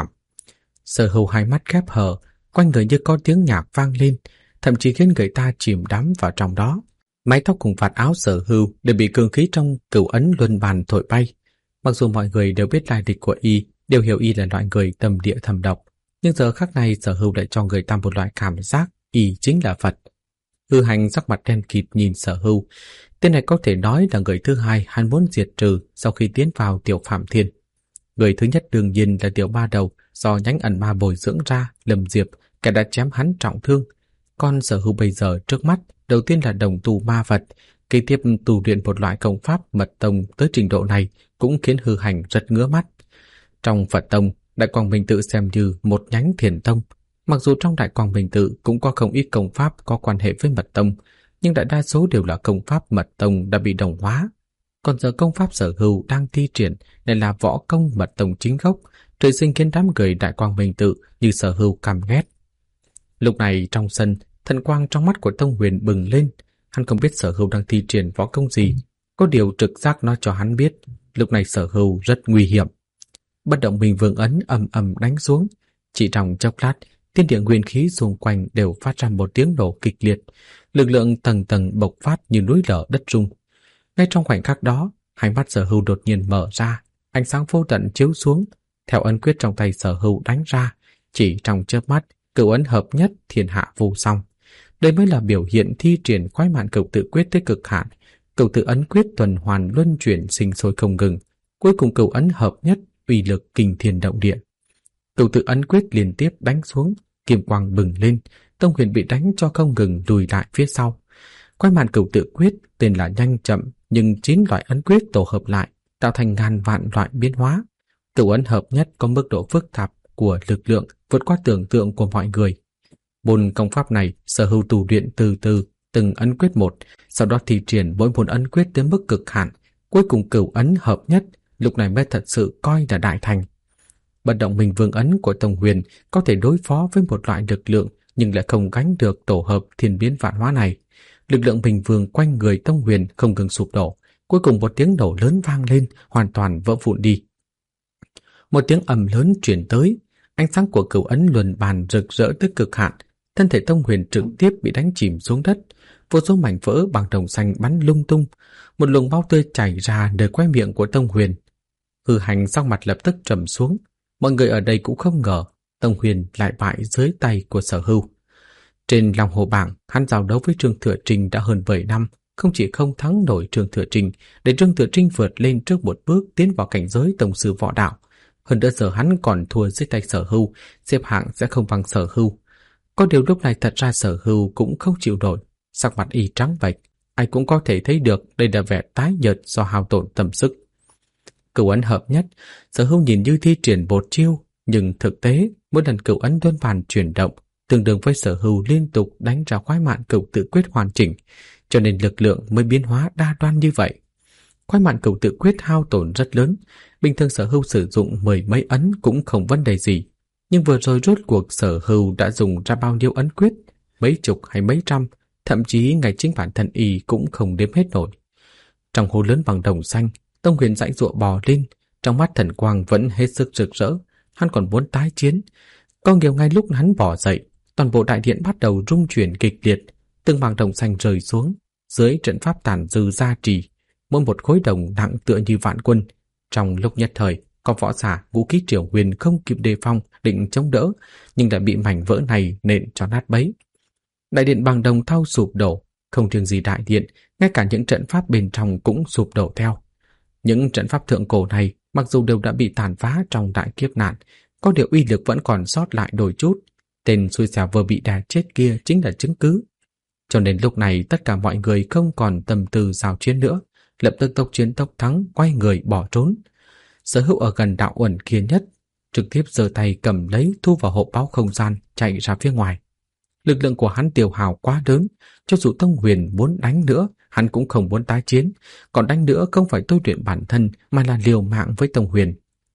Sở Hưu hai mắt khép hờ, quanh người như có tiếng nhạc vang lên, thậm chí khiến người ta chìm đắm vào trong đó. Mái tóc cùng vạt áo Sở Hưu đều bị cương khí trong Cửu Ấn Luân Bàn thổi bay. Mặc dù mọi người đều biết lai lịch của y, đều hiểu y là loại người tâm địa thâm độc, nhưng giờ khắc này Sở Hưu lại cho người ta một loại cảm giác y chính là Phật. Hư Hành sắc mặt đen kịt nhìn Sở Hưu. Tên này có thể nói là người thứ hai hắn muốn diệt trừ sau khi tiến vào Tiểu Phạm Thiên. Người thứ nhất đương nhiên là Tiểu Ba Đầu, do nhánh ẩn ma bồi dưỡng ra, Lâm Diệp, kẻ đã chém hắn trọng thương. Còn Sở Hưu bây giờ trước mắt, đầu tiên là đồng tu ma vật, kế tiếp tu luyện một loại công pháp mật tông tới trình độ này cũng khiến Hư Hành rất ngứa mắt. Trong Phật tông, Đại Quang Minh Tự xem như một nhánh thiền tông. Mặc dù trong Đại Quang Minh Tự cũng có không ít công pháp có quan hệ với mật tông, nhưng đại đa số đều là công pháp mật tông đã bị đồng hóa. Còn giờ công pháp Sở Hưu đang thi triển lại là võ công mật tông chính gốc, trời sinh khiến đám người Đại Quang Minh Tự như Sở Hưu căm ghét. Lúc này trong sân, thần quang trong mắt của Tông Huyền bừng lên. Hắn không biết Sở Hưu đang thi triển võ công gì, có điều trực giác nói cho hắn biết lúc này Sở Hưu rất nguy hiểm. Bất động bình vương ấn ầm ầm đánh xuống, chỉ trong chốc lát, thiên địa nguyên khí xung quanh đều phát ra một tiếng nổ kịch liệt, lực lượng tầng tầng bộc phát như núi lở đất rung. Ngay trong khoảnh khắc đó, hai mắt Sở Hưu đột nhiên mở ra, ánh sáng vô tận chiếu xuống, theo ấn quyết trong tay Sở Hưu đánh ra, chỉ trong chớp mắt, Cửu Ấn hợp nhất, thiên hạ vô song. Đây mới là biểu hiện thi triển Khoái Mạn Cửu Tự Quyết tới cực hạn. Cửu tự ấn quyết tuần hoàn luân chuyển sinh sôi không ngừng, cuối cùng Cửu Ấn hợp nhất, uy lực kinh thiên động địa. Cửu tự ấn quyết liên tiếp đánh xuống, kim quang bừng lên, Tông Huyền bị đánh cho không ngừng lùi lại phía sau. Khoái Mạn Cửu Tự Quyết tên là nhanh chậm, nhưng 9 loại ấn quyết tổ hợp lại tạo thành ngàn vạn loại biến hóa. Cửu Ấn hợp nhất có mức độ phức tạp của lực lượng vượt qua tưởng tượng của mọi người. Môn công pháp này Sở Hưu tu luyện từ từ từng ấn quyết một, sau đó thi triển mỗi môn ấn quyết đến mức cực hạn, cuối cùng Cửu Ấn hợp nhất, lúc này mới thật sự coi là đại thành. Bất động minh vương ấn của Tông Huyền có thể đối phó với một loại lực lượng, nhưng lại không gánh được tổ hợp thiên biến vạn hóa này. Lực lượng bình vương quanh người Tông Huyền không ngừng sụp đổ, cuối cùng một tiếng nổ lớn vang lên, hoàn toàn vỡ vụn đi. Một tiếng ầm lớn truyền tới, ánh sáng của Cửu Ấn luân bàn rực rỡ tới cực hạn, thân thể Tông Huyền trực tiếp bị đánh chìm xuống đất, vô số mảnh vỡ bằng đồng xanh bắn lung tung, một luồng máu tươi chảy ra nơi khóe miệng của Tông Huyền. Hư Hành sắc mặt lập tức trầm xuống, mọi người ở đây cũng không ngờ Tông Huyền lại bại dưới tay của Sở Hưu. Trên Long Hồ bảng, hắn giao đấu với Trương Thừa Trinh đã hơn 7 năm, không chỉ không thắng nổi Trương Thừa Trinh, để Trương Thừa Trinh vượt lên trước một bước tiến vào cảnh giới tổng sư võ đạo. Hơn nữa giờ hắn còn thua dưới tay Sở Hưu, xếp hạng sẽ không bằng Sở Hưu. Có điều lúc này thật ra Sở Hưu cũng không chịu nổi, sắc mặt y trắng bệch, ai cũng có thể thấy được đây là vẻ tái nhợt do hao tổn tâm sức. Cửu Ấn hợp nhất, Sở Hưu nhìn như thi triển một chiêu, nhưng thực tế mỗi lần Cửu Ấn luân bàn chuyển động, tương đương với Sở Hưu liên tục đánh ra Khoái Mạn Cửu Tự Quyết hoàn chỉnh, cho nên lực lượng mới biến hóa đa đoan như vậy. Khoái Mạn Cửu Tự Quyết hao tổn rất lớn, bình thường Sở Hưu sử dụng 10 mấy ấn cũng không vấn đề gì, nhưng vừa rồi rốt cuộc Sở Hưu đã dùng ra bao nhiêu ấn quyết, mấy chục hay mấy trăm, thậm chí ngay chính bản thân y cũng không đếm hết nổi. Trong hố lớn bằng đồng xanh, Tông Huyền giãy giụa bò lên, trong mắt thần quang vẫn hết sức rực rỡ, hắn còn muốn tái chiến. Có điều ngay lúc hắn bò dậy, toàn bộ đại điện bắt đầu rung chuyển kịch liệt, từng mảng đồng xanh rơi xuống, dưới trận pháp tàn dư gia trì, mỗi một khối đồng nặng tựa như vạn quân. Trong lúc nhất thời, có võ giả vũ khí Triều Huyền không kịp đề phòng định chống đỡ, nhưng đã bị mảnh vỡ này nện cho nát bấy. Đại điện bằng đồng thau sụp đổ, không riêng gì đại điện, ngay cả những trận pháp bên trong cũng sụp đổ theo. Những trận pháp thượng cổ này mặc dù đều đã bị tàn phá trong đại kiếp nạn, có điều uy lực vẫn còn sót lại đôi chút. Tên xui xẻo vừa bị đè chết kia chính là chứng cứ. Cho nên lúc này tất cả mọi người không còn tâm tư giao chiến nữa, lập tức tốc chiến tốc thắng, quay người bỏ trốn. Sở Hữu ở gần đạo uẩn kia nhất, trực tiếp giơ tay cầm lấy thu vào hộp báo không gian, chạy ra phía ngoài. Lực lượng của hắn tiêu hao quá lớn, cho dù Tông Huyền muốn đánh nữa, hắn cũng không muốn tái chiến, còn đánh nữa không phải tôi luyện bản thân mà là liều mạng với Tông Huyền.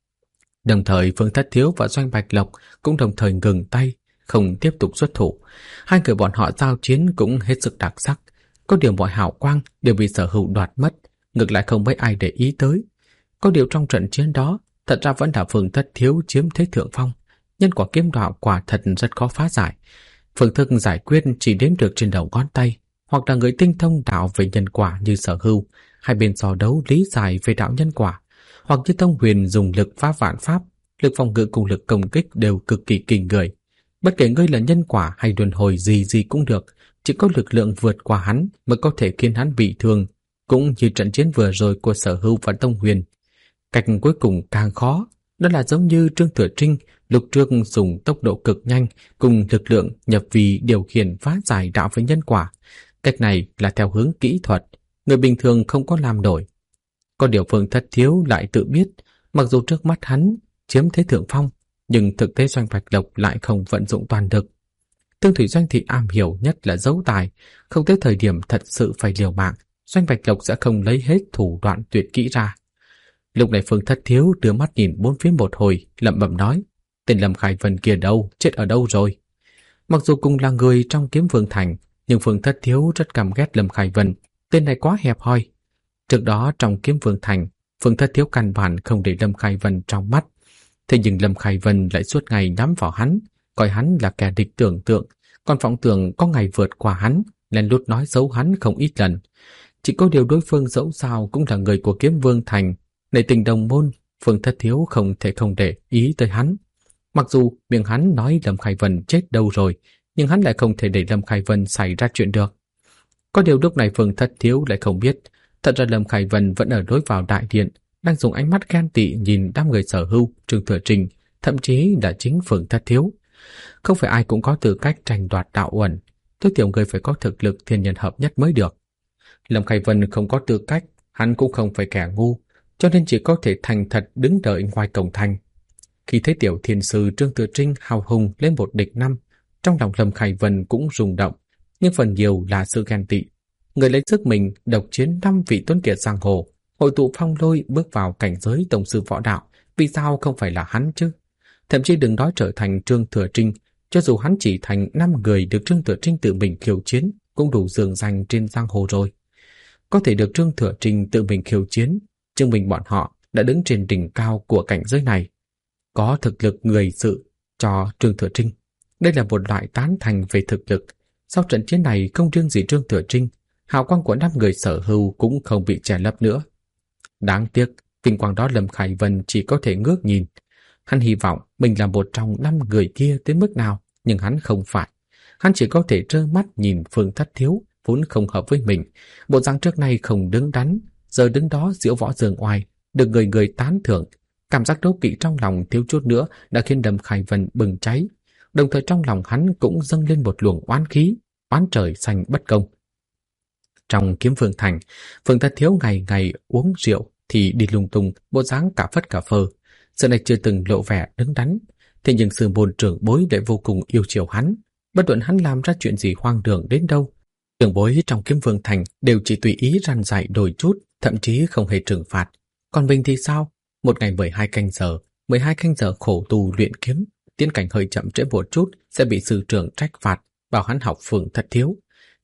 Đồng thời Phương Thất Thiếu và Doanh Bạch Lộc cũng đồng thời ngừng tay, không tiếp tục xuất thủ. Hai người bọn họ giao chiến cũng hết sức đặc sắc, có điều mọi hào quang đều bị Sở Hữu đoạt mất, ngược lại không mấy ai để ý tới. Có điều trong trận chiến đó, thật ra vẫn là Phương Thất Thiếu chiếm thế thượng phong. Nhân quả kiếm đạo quả thật rất khó phá giải. Phương thức giải quyết chỉ đếm được trên đầu ngón tay, hoặc là người tinh thông đạo về nhân quả như Sở Hữu, hai bên so đấu lý giải về đạo nhân quả, hoặc như Tông Huyền dùng lực phá vạn pháp, lực phòng ngự cùng lực công kích đều cực kỳ kinh người. Bất kể ngươi là nhân quả hay luân hồi gì cũng được, chỉ có lực lượng vượt qua hắn mới có thể khiến hắn bị thương, cũng như trận chiến vừa rồi của Sở Hữu và Tông Huyền. Cách cuối cùng càng khó, đó là giống như Trương Thừa Trinh lúc trước dùng tốc độ cực nhanh cùng lực lượng nhập vi điều khiển phá giải đạo với nhân quả. Cách này là theo hướng kỹ thuật, người bình thường không có làm nổi. Có điều Phương Thất Thiếu lại tự biết, mặc dù trước mắt hắn chiếm thế thượng phong, nhưng thực tế Doanh Bạch Lộc lại không vận dụng toàn lực. Tương Thủy Doanh thì am hiểu nhất là giấu tài, không tới thời điểm thật sự phải liều mạng, Doanh Bạch Lộc sẽ không lấy hết thủ đoạn tuyệt kỹ ra. Lúc này Phương Thất Thiếu đưa mắt nhìn bốn phía một hồi, lẩm bẩm nói: tên Lâm Khải Vân kia đâu, chết ở đâu rồi? Mặc dù cùng là người trong Kiếm Vương Thành, nhưng Phương Thất Thiếu rất căm ghét Lâm Khải Vân, tên này quá hẹp hòi. Trước đó trong Kiếm Vương Thành, Phương Thất Thiếu căn bản không để Lâm Khải Vân trong mắt. Thế nhưng Lâm Khải Vân lại suốt ngày nhắm vào hắn, coi hắn là kẻ địch tưởng tượng, còn vọng tưởng có ngày vượt qua hắn, lén lút nói xấu hắn không ít lần. Chỉ có điều đối phương dẫu sao cũng là người của Kiếm Vương Thành, nể tình đồng môn, Phương Thất Thiếu không thể không để ý tới hắn. Mặc dù miệng hắn nói Lâm Khải Vân chết đâu rồi, nhưng hắn lại không thể để Lâm Khải Vân xảy ra chuyện được. Có điều lúc này Phương Thất Thiếu lại không biết, thật ra Lâm Khải Vân vẫn ở lối vào đại điện, đang dùng ánh mắt ghen tị nhìn đám người Sở Hữu, Trương Thừa Trinh, thậm chí là chính Phương Thất Thiếu. Không phải ai cũng có tư cách tranh đoạt đạo uẩn, tối thiểu người phải có thực lực thiên nhân hợp nhất mới được. Lâm Khải Vân không có tư cách, hắn cũng không phải kẻ ngu, cho nên chỉ có thể thành thật đứng đợi ngoài cổng thành. Khi thấy tiểu thiên sư Trương Thừa Trinh hào hùng lên một địch năm, trong lòng Lâm Khải Vân cũng rung động, nhưng phần nhiều là sự ghen tị. Người lấy sức mình độc chiến 5 vị tuấn kiệt giang hồ, hội tụ phong lôi bước vào cảnh giới tổng sư võ đạo, vì sao không phải là hắn chứ? Thậm chí đừng nói trở thành Trương Thừa Trinh, cho dù hắn chỉ thành 5 người được Trương Thừa Trinh tự mình khiêu chiến, cũng đủ dường danh trên giang hồ rồi. Có thể được Trương Thừa Trinh tự mình khiêu chiến, chứng minh bọn họ đã đứng trên đỉnh cao của cảnh giới này. Có thực lực người sự cho Trương Thừa Trinh. Đây là một loại tán thành về thực lực. Sau trận chiến này không riêng gì Trương Thừa Trinh, hào quang của 5 người Sở Hữu cũng không bị che lấp nữa. Đáng tiếc, vinh quang đó Lâm Khải Vân chỉ có thể ngước nhìn. Hắn hy vọng mình là một trong 5 người kia tới mức nào, nhưng hắn không phải. Hắn chỉ có thể trơ mắt nhìn Phương Thất Thiếu, vốn không hợp với mình. Bộ dạng trước nay không đứng đắn, giờ đứng đó diễu võ dương oai, được người người tán thưởng. Cảm giác đố kỵ trong lòng thiếu chút nữa đã khiến Lâm Khải Vân bừng cháy. Đồng thời trong lòng hắn cũng dâng lên một luồng oán khí, oán trời xanh bất công. Trong Kiếm Vương Thành, Phương Thất Thiếu ngày ngày uống rượu thì đi lung tung, bộ dáng cả phất cả phơ. Sự này chưa từng lộ vẻ đứng đắn, thế nhưng sư môn trưởng bối lại vô cùng yêu chiều hắn. Bất luận hắn làm ra chuyện gì hoang đường đến đâu, trưởng bối trong Kiếm Vương Thành đều chỉ tùy ý răn dạy đôi chút, thậm chí không hề trừng phạt. Còn mình thì sao? Một ngày 12 canh giờ khổ tu luyện kiếm, tiến cảnh hơi chậm trễ một chút sẽ bị sư trưởng trách phạt, bảo hắn học Phương Thất Thiếu.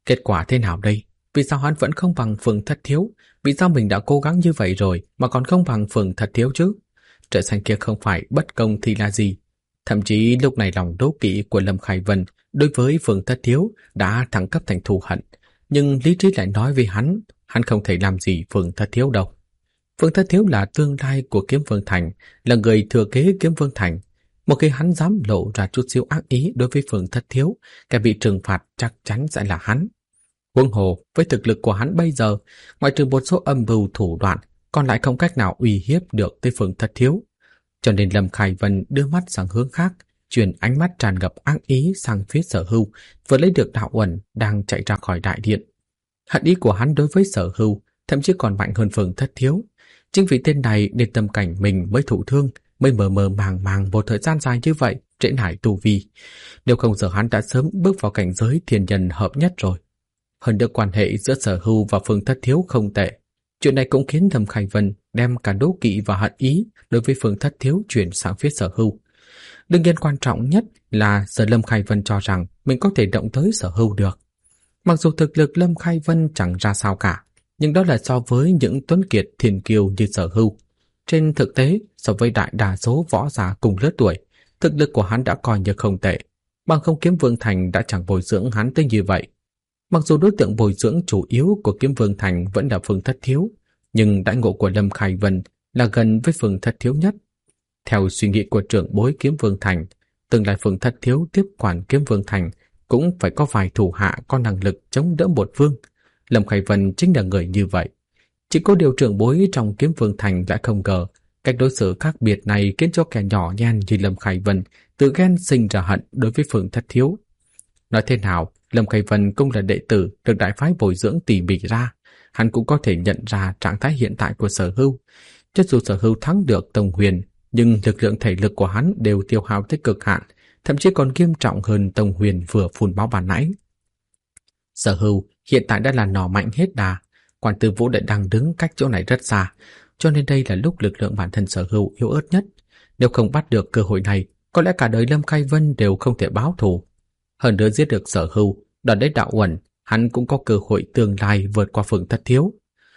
Kết quả thế nào đây? Vì sao hắn vẫn không bằng Phượng Thất Thiếu? Vì sao mình đã cố gắng như vậy rồi mà còn không bằng Phượng Thất Thiếu chứ? Trời xanh kia không phải bất công thì là gì? Thậm chí lúc này lòng đố kỵ của Lâm Khải Vân đối với Phượng Thất Thiếu đã thăng cấp thành thù hận. Nhưng lý trí lại nói với hắn không thể làm gì Phượng Thất Thiếu đâu. Phượng Thất Thiếu là tương lai của Kiếm Vương Thành, là người thừa kế Kiếm Vương Thành. Một khi hắn dám lộ ra chút xíu ác ý đối với Phượng Thất Thiếu, kẻ bị trừng phạt chắc chắn sẽ là hắn. Huống hồ, với thực lực của hắn bây giờ, ngoại trừ một số âm mưu thủ đoạn, còn lại không cách nào uy hiếp được tới Phượng Thất Thiếu. Cho nên Lâm Khải Vân đưa mắt sang hướng khác, chuyển ánh mắt tràn ngập ác ý sang phía Sở Hưu, vừa lấy được đạo uẩn đang chạy ra khỏi đại điện. Hận ý của hắn đối với Sở Hưu thậm chí còn mạnh hơn Phượng Thất Thiếu. Chính vì tên này đến tâm cảnh mình mới thụ thương, mới mờ mờ màng màng một thời gian dài như vậy, trễ nải tu vi. Nếu không giờ hắn đã sớm bước vào cảnh giới thiên nhân hợp nhất rồi. Hơn nữa quan hệ giữa Sở Hưu và Phượng Thất Thiếu không tệ. Chuyện này cũng khiến Lâm Khải Vân đem cả đố kỵ và hận ý đối với Phượng Thất Thiếu chuyển sang phía Sở Hưu. Đương nhiên quan trọng nhất là giờ Lâm Khải Vân cho rằng mình có thể động tới Sở Hưu được. Mặc dù thực lực Lâm Khải Vân chẳng ra sao cả, nhưng đó là so với những tuấn kiệt thiên kiêu như Sở Hưu. Trên thực tế, so với đại đa số võ giả cùng lứa tuổi, thực lực của hắn đã coi như không tệ. Bằng không Kiếm Vương Thành đã chẳng bồi dưỡng hắn tới như vậy. Mặc dù đối tượng bồi dưỡng chủ yếu của Kiếm Vương Thành vẫn là Phượng Thất Thiếu, nhưng đãi ngộ của Lâm Khải Vân là gần với Phượng Thất Thiếu nhất. Theo suy nghĩ của trưởng bối Kiếm Vương Thành, tương lai Phượng Thất Thiếu tiếp quản Kiếm Vương Thành cũng phải có vài thủ hạ có năng lực chống đỡ một vương. Lâm Khải Vân chính là người như vậy. Chỉ có điều trưởng bối trong Kiếm Vương Thành lại không ngờ cách đối xử khác biệt này khiến cho kẻ nhỏ nhen như Lâm Khải Vân tự ghen sinh ra hận đối với Phượng Thất Thiếu. Nói thế nào, Lâm Khải Vân cũng là đệ tử được đại phái bồi dưỡng tỉ mỉ ra, hắn cũng có thể nhận ra trạng thái hiện tại của Sở Hưu. Cho dù Sở Hưu thắng được Tông Huyền, nhưng lực lượng thể lực của hắn đều tiêu hao tới cực hạn, thậm chí còn nghiêm trọng hơn Tông Huyền vừa phun báo ban nãy. Sở Hưu hiện tại đã là nỏ mạnh hết đà, Quan Tư Vũ lại đang đứng cách chỗ này rất xa, cho nên đây là lúc lực lượng bản thân Sở Hưu yếu ớt nhất. Nếu không bắt được cơ hội này, có lẽ cả đời Lâm Khải Vân đều không thể báo thù. Hơn nữa giết được Sở Hưu, đoạt lấy đạo uẩn, hắn cũng có cơ hội tương lai vượt qua Phượng Thất Thiếu.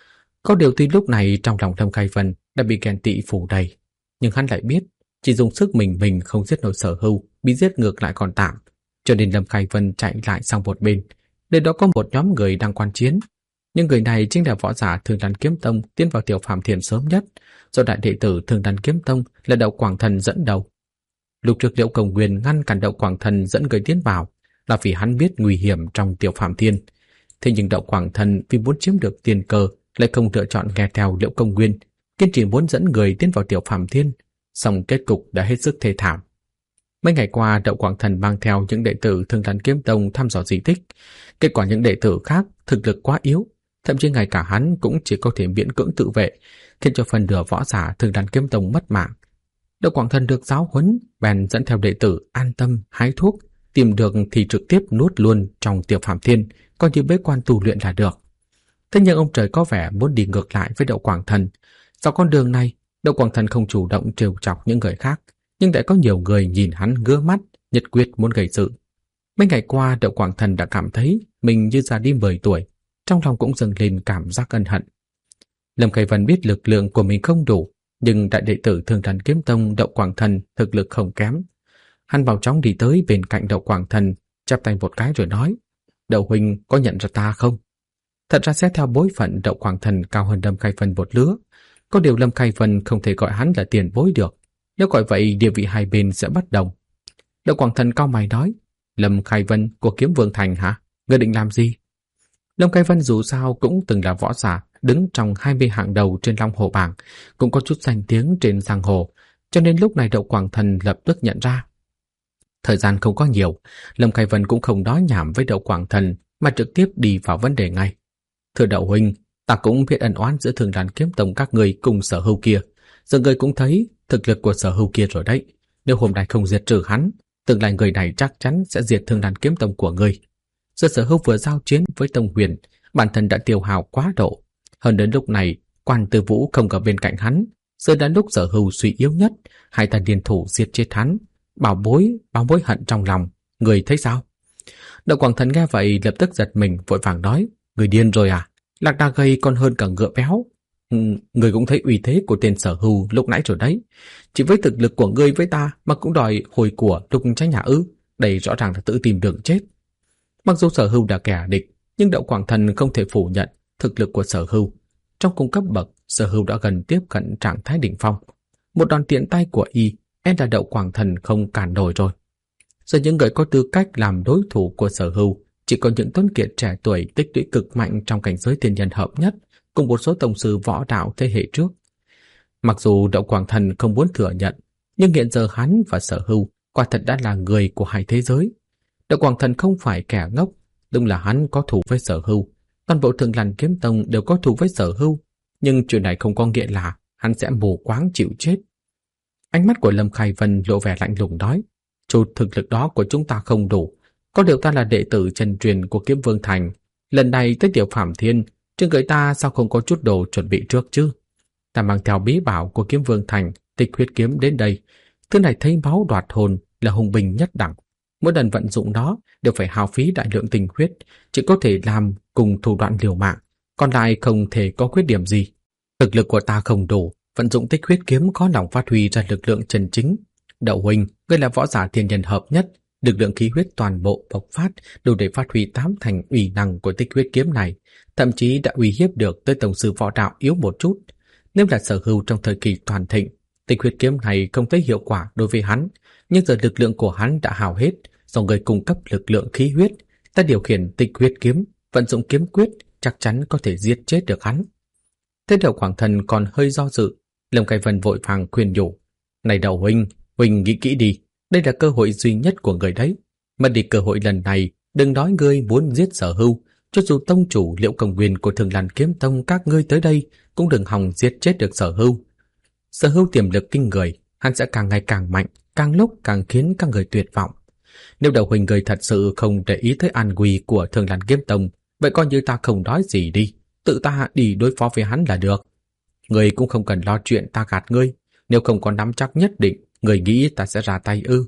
Có điều tuy lúc này trong lòng Lâm Khải Vân đã bị ghen tị phủ đầy, nhưng hắn lại biết chỉ dùng sức mình không giết nổi Sở Hưu, bị giết ngược lại còn tạm, cho nên Lâm Khải Vân chạy lại sang một bên. Nơi đó có một nhóm người đang quan chiến. Nhưng người này chính là võ giả Thường Đan Kiếm Tông tiến vào Tiểu Phàm Thiền sớm nhất, do đại đệ tử Thường Đan Kiếm Tông là Đậu Quảng Thần dẫn đầu. Lúc trước Liễu Công Nguyên ngăn cản Đậu Quảng Thần dẫn người tiến vào là vì hắn biết nguy hiểm trong Tiểu Phàm Thiên. Thế nhưng Đậu Quảng Thần vì muốn chiếm được tiền cơ lại không lựa chọn nghe theo Liễu Công Nguyên, kiên trì muốn dẫn người tiến vào Tiểu Phàm Thiên, song kết cục đã hết sức thê thảm. Mấy ngày qua, Đậu Quảng Thần mang theo những đệ tử Thường Đan Kiếm Tông thăm dò di tích. Kết quả những đệ tử khác thực lực quá yếu, thậm chí ngay cả hắn cũng chỉ có thể miễn cưỡng tự vệ, khiến cho phần nửa võ giả Thường Đan Kiếm Tông mất mạng. Đậu Quảng Thần được giáo huấn, bèn dẫn theo đệ tử an tâm hái thuốc, tìm được thì trực tiếp nuốt luôn trong Tiểu Phàm Thiên, coi như bế quan tu luyện là được. Thế nhưng ông trời có vẻ muốn đi ngược lại với Đậu Quảng Thần. Sau con đường này, Đậu Quảng Thần không chủ động trêu chọc những người khác, nhưng đã có nhiều người nhìn hắn ngứa mắt, nhất quyết muốn gây sự. Mấy ngày qua, Đậu Quảng Thần đã cảm thấy mình như già đi 10 tuổi, trong lòng cũng dâng lên cảm giác ân hận. Lâm Khải Vân biết lực lượng của mình không đủ, nhưng đại đệ tử Thường Đan Kiếm Tông Đậu Quảng Thần thực lực không kém. Hắn vào chóng đi tới bên cạnh Đậu Quảng Thần, chắp tay một cái rồi nói: "Đậu huynh có nhận ra ta không?" Thật ra xét theo bối phận, Đậu Quảng Thần cao hơn Lâm Khải Vân một lứa, có điều Lâm Khải Vân không thể gọi hắn là tiền bối được, nếu gọi vậy địa vị hai bên sẽ bất đồng. Đậu Quảng Thần cau mày nói: "Lâm Khải Vân của Kiếm Vương Thành hả? Ngươi định làm gì?" Lâm Khải Vân dù sao cũng từng là võ giả đứng trong 20 hạng đầu trên Long Hồ bảng, cũng có chút danh tiếng trên giang hồ, cho nên lúc này Đậu Quảng Thần lập tức nhận ra. Thời gian không có nhiều, Lâm Khải Vân cũng không nói nhảm với Đậu Quảng Thần mà trực tiếp đi vào vấn đề ngay. "Thưa Đậu huynh, ta cũng biết ân oán giữa Thường Đan Kiếm Tông các người cùng Sở Hưu kia, giờ người cũng thấy thực lực của Sở Hưu kia rồi đấy. Nếu hôm nay không diệt trừ hắn, tương lai người này chắc chắn sẽ diệt Thường Đan Kiếm Tông của ngươi. Giờ Sở Hưu vừa giao chiến với Tông Huyền, bản thân đã tiêu hao quá độ. Hơn đến lúc này, Quan Tư Vũ không ở bên cạnh hắn, giờ đã lúc Sở Hưu suy yếu nhất, hai ta liên thủ diệt chết hắn, bảo bối hận trong lòng. Người thấy sao?" Đậu Quảng Thần nghe vậy lập tức giật mình, vội vàng nói: Người điên rồi à? Lạc Đà gầy còn hơn cả ngựa béo. Người cũng thấy uy thế của tên Sở Hưu lúc nãy rồi đấy. Chỉ với thực lực của ngươi với ta mà cũng đòi hồi của Lục Tranh Nhà ư? Đây rõ ràng là tự tìm đường chết. Mặc dù Sở Hưu đã kẻ địch, nhưng Đậu Quảng Thần không thể phủ nhận thực lực của Sở Hưu. Trong cùng cấp bậc, Sở Hưu đã gần tiếp cận trạng thái đỉnh phong. Một đòn tiện tay của y, e là Đậu Quảng Thần không cản nổi rồi. Giờ những người có tư cách làm đối thủ của Sở Hưu chỉ có những tuấn kiệt trẻ tuổi tích lũy cực mạnh trong cảnh giới thiên nhân hợp nhất, cùng một số tông sư võ đạo thế hệ trước. Mặc dù Đậu Quảng Thần không muốn thừa nhận, nhưng hiện giờ hắn và Sở Hưu quả thật đã là người của hai thế giới. Đậu Quảng Thần không phải kẻ ngốc, đúng là hắn có thù với Sở Hưu, toàn bộ Thường Lan Kiếm Tông đều có thù với Sở Hưu, nhưng chuyện này không có nghĩa là hắn sẽ mù quáng chịu chết. Ánh mắt của Lâm Khai Vân lộ vẻ lạnh lùng nói: Chút thực lực đó của chúng ta không đủ, có điều ta là đệ tử chân truyền của Kiếm Vương Thành, lần này tới Tiểu Phạm Thiên, trên người ta sao không có chút đồ chuẩn bị trước chứ? Ta mang theo bí bảo của Kiếm Vương Thành, Tịch Huyết Kiếm đến đây, thứ này thấy máu đoạt hồn, là hùng binh nhất đẳng. Mỗi lần vận dụng nó đều phải hao phí đại lượng tinh huyết, chỉ có thể làm cùng thủ đoạn liều mạng, còn lại không thể có khuyết điểm gì. Thực lực của ta không đủ, vận dụng Tích Huyết Kiếm có lòng phát huy ra lực lượng chân chính. Đậu huynh, ngươi là võ giả thiên nhân hợp nhất, lực lượng khí huyết toàn bộ bộc phát đủ để phát huy tám thành uy năng của Tích Huyết Kiếm này, thậm chí đã uy hiếp được tới tổng sư võ đạo yếu một chút. Nếu là Sở Hưu trong thời kỳ toàn thịnh, Tích Huyết Kiếm này không thấy hiệu quả đối với hắn, nhưng giờ lực lượng của hắn đã hao hết, do người cung cấp lực lượng khí huyết, ta điều khiển Tích Huyết Kiếm, vận dụng kiếm quyết, chắc chắn có thể giết chết được hắn. Thế Đậu Quảng Thần còn hơi do dự, Lâm Khai Vân vội vàng khuyên nhủ: Này Đậu huynh, huynh nghĩ kỹ đi, đây là cơ hội duy nhất của người đấy. Mất đi cơ hội lần này, đừng nói ngươi muốn giết Sở Hưu, cho dù tông chủ Liễu Công Nguyên của Thường Lan Kiếm Tông các ngươi tới đây, cũng đừng hòng giết chết được Sở Hưu. Sở Hưu tiềm lực kinh người, hắn sẽ càng ngày càng mạnh, càng lúc càng khiến các người tuyệt vọng. Nếu Đậu huynh người thật sự không để ý tới an nguy của Thường Lan Kiếm Tông, vậy coi như ta không nói gì đi, tự ta đi đối phó với hắn là được. Ngươi cũng không cần lo chuyện ta gạt ngươi, nếu không có nắm chắc nhất định, ngươi nghĩ ta sẽ ra tay ư?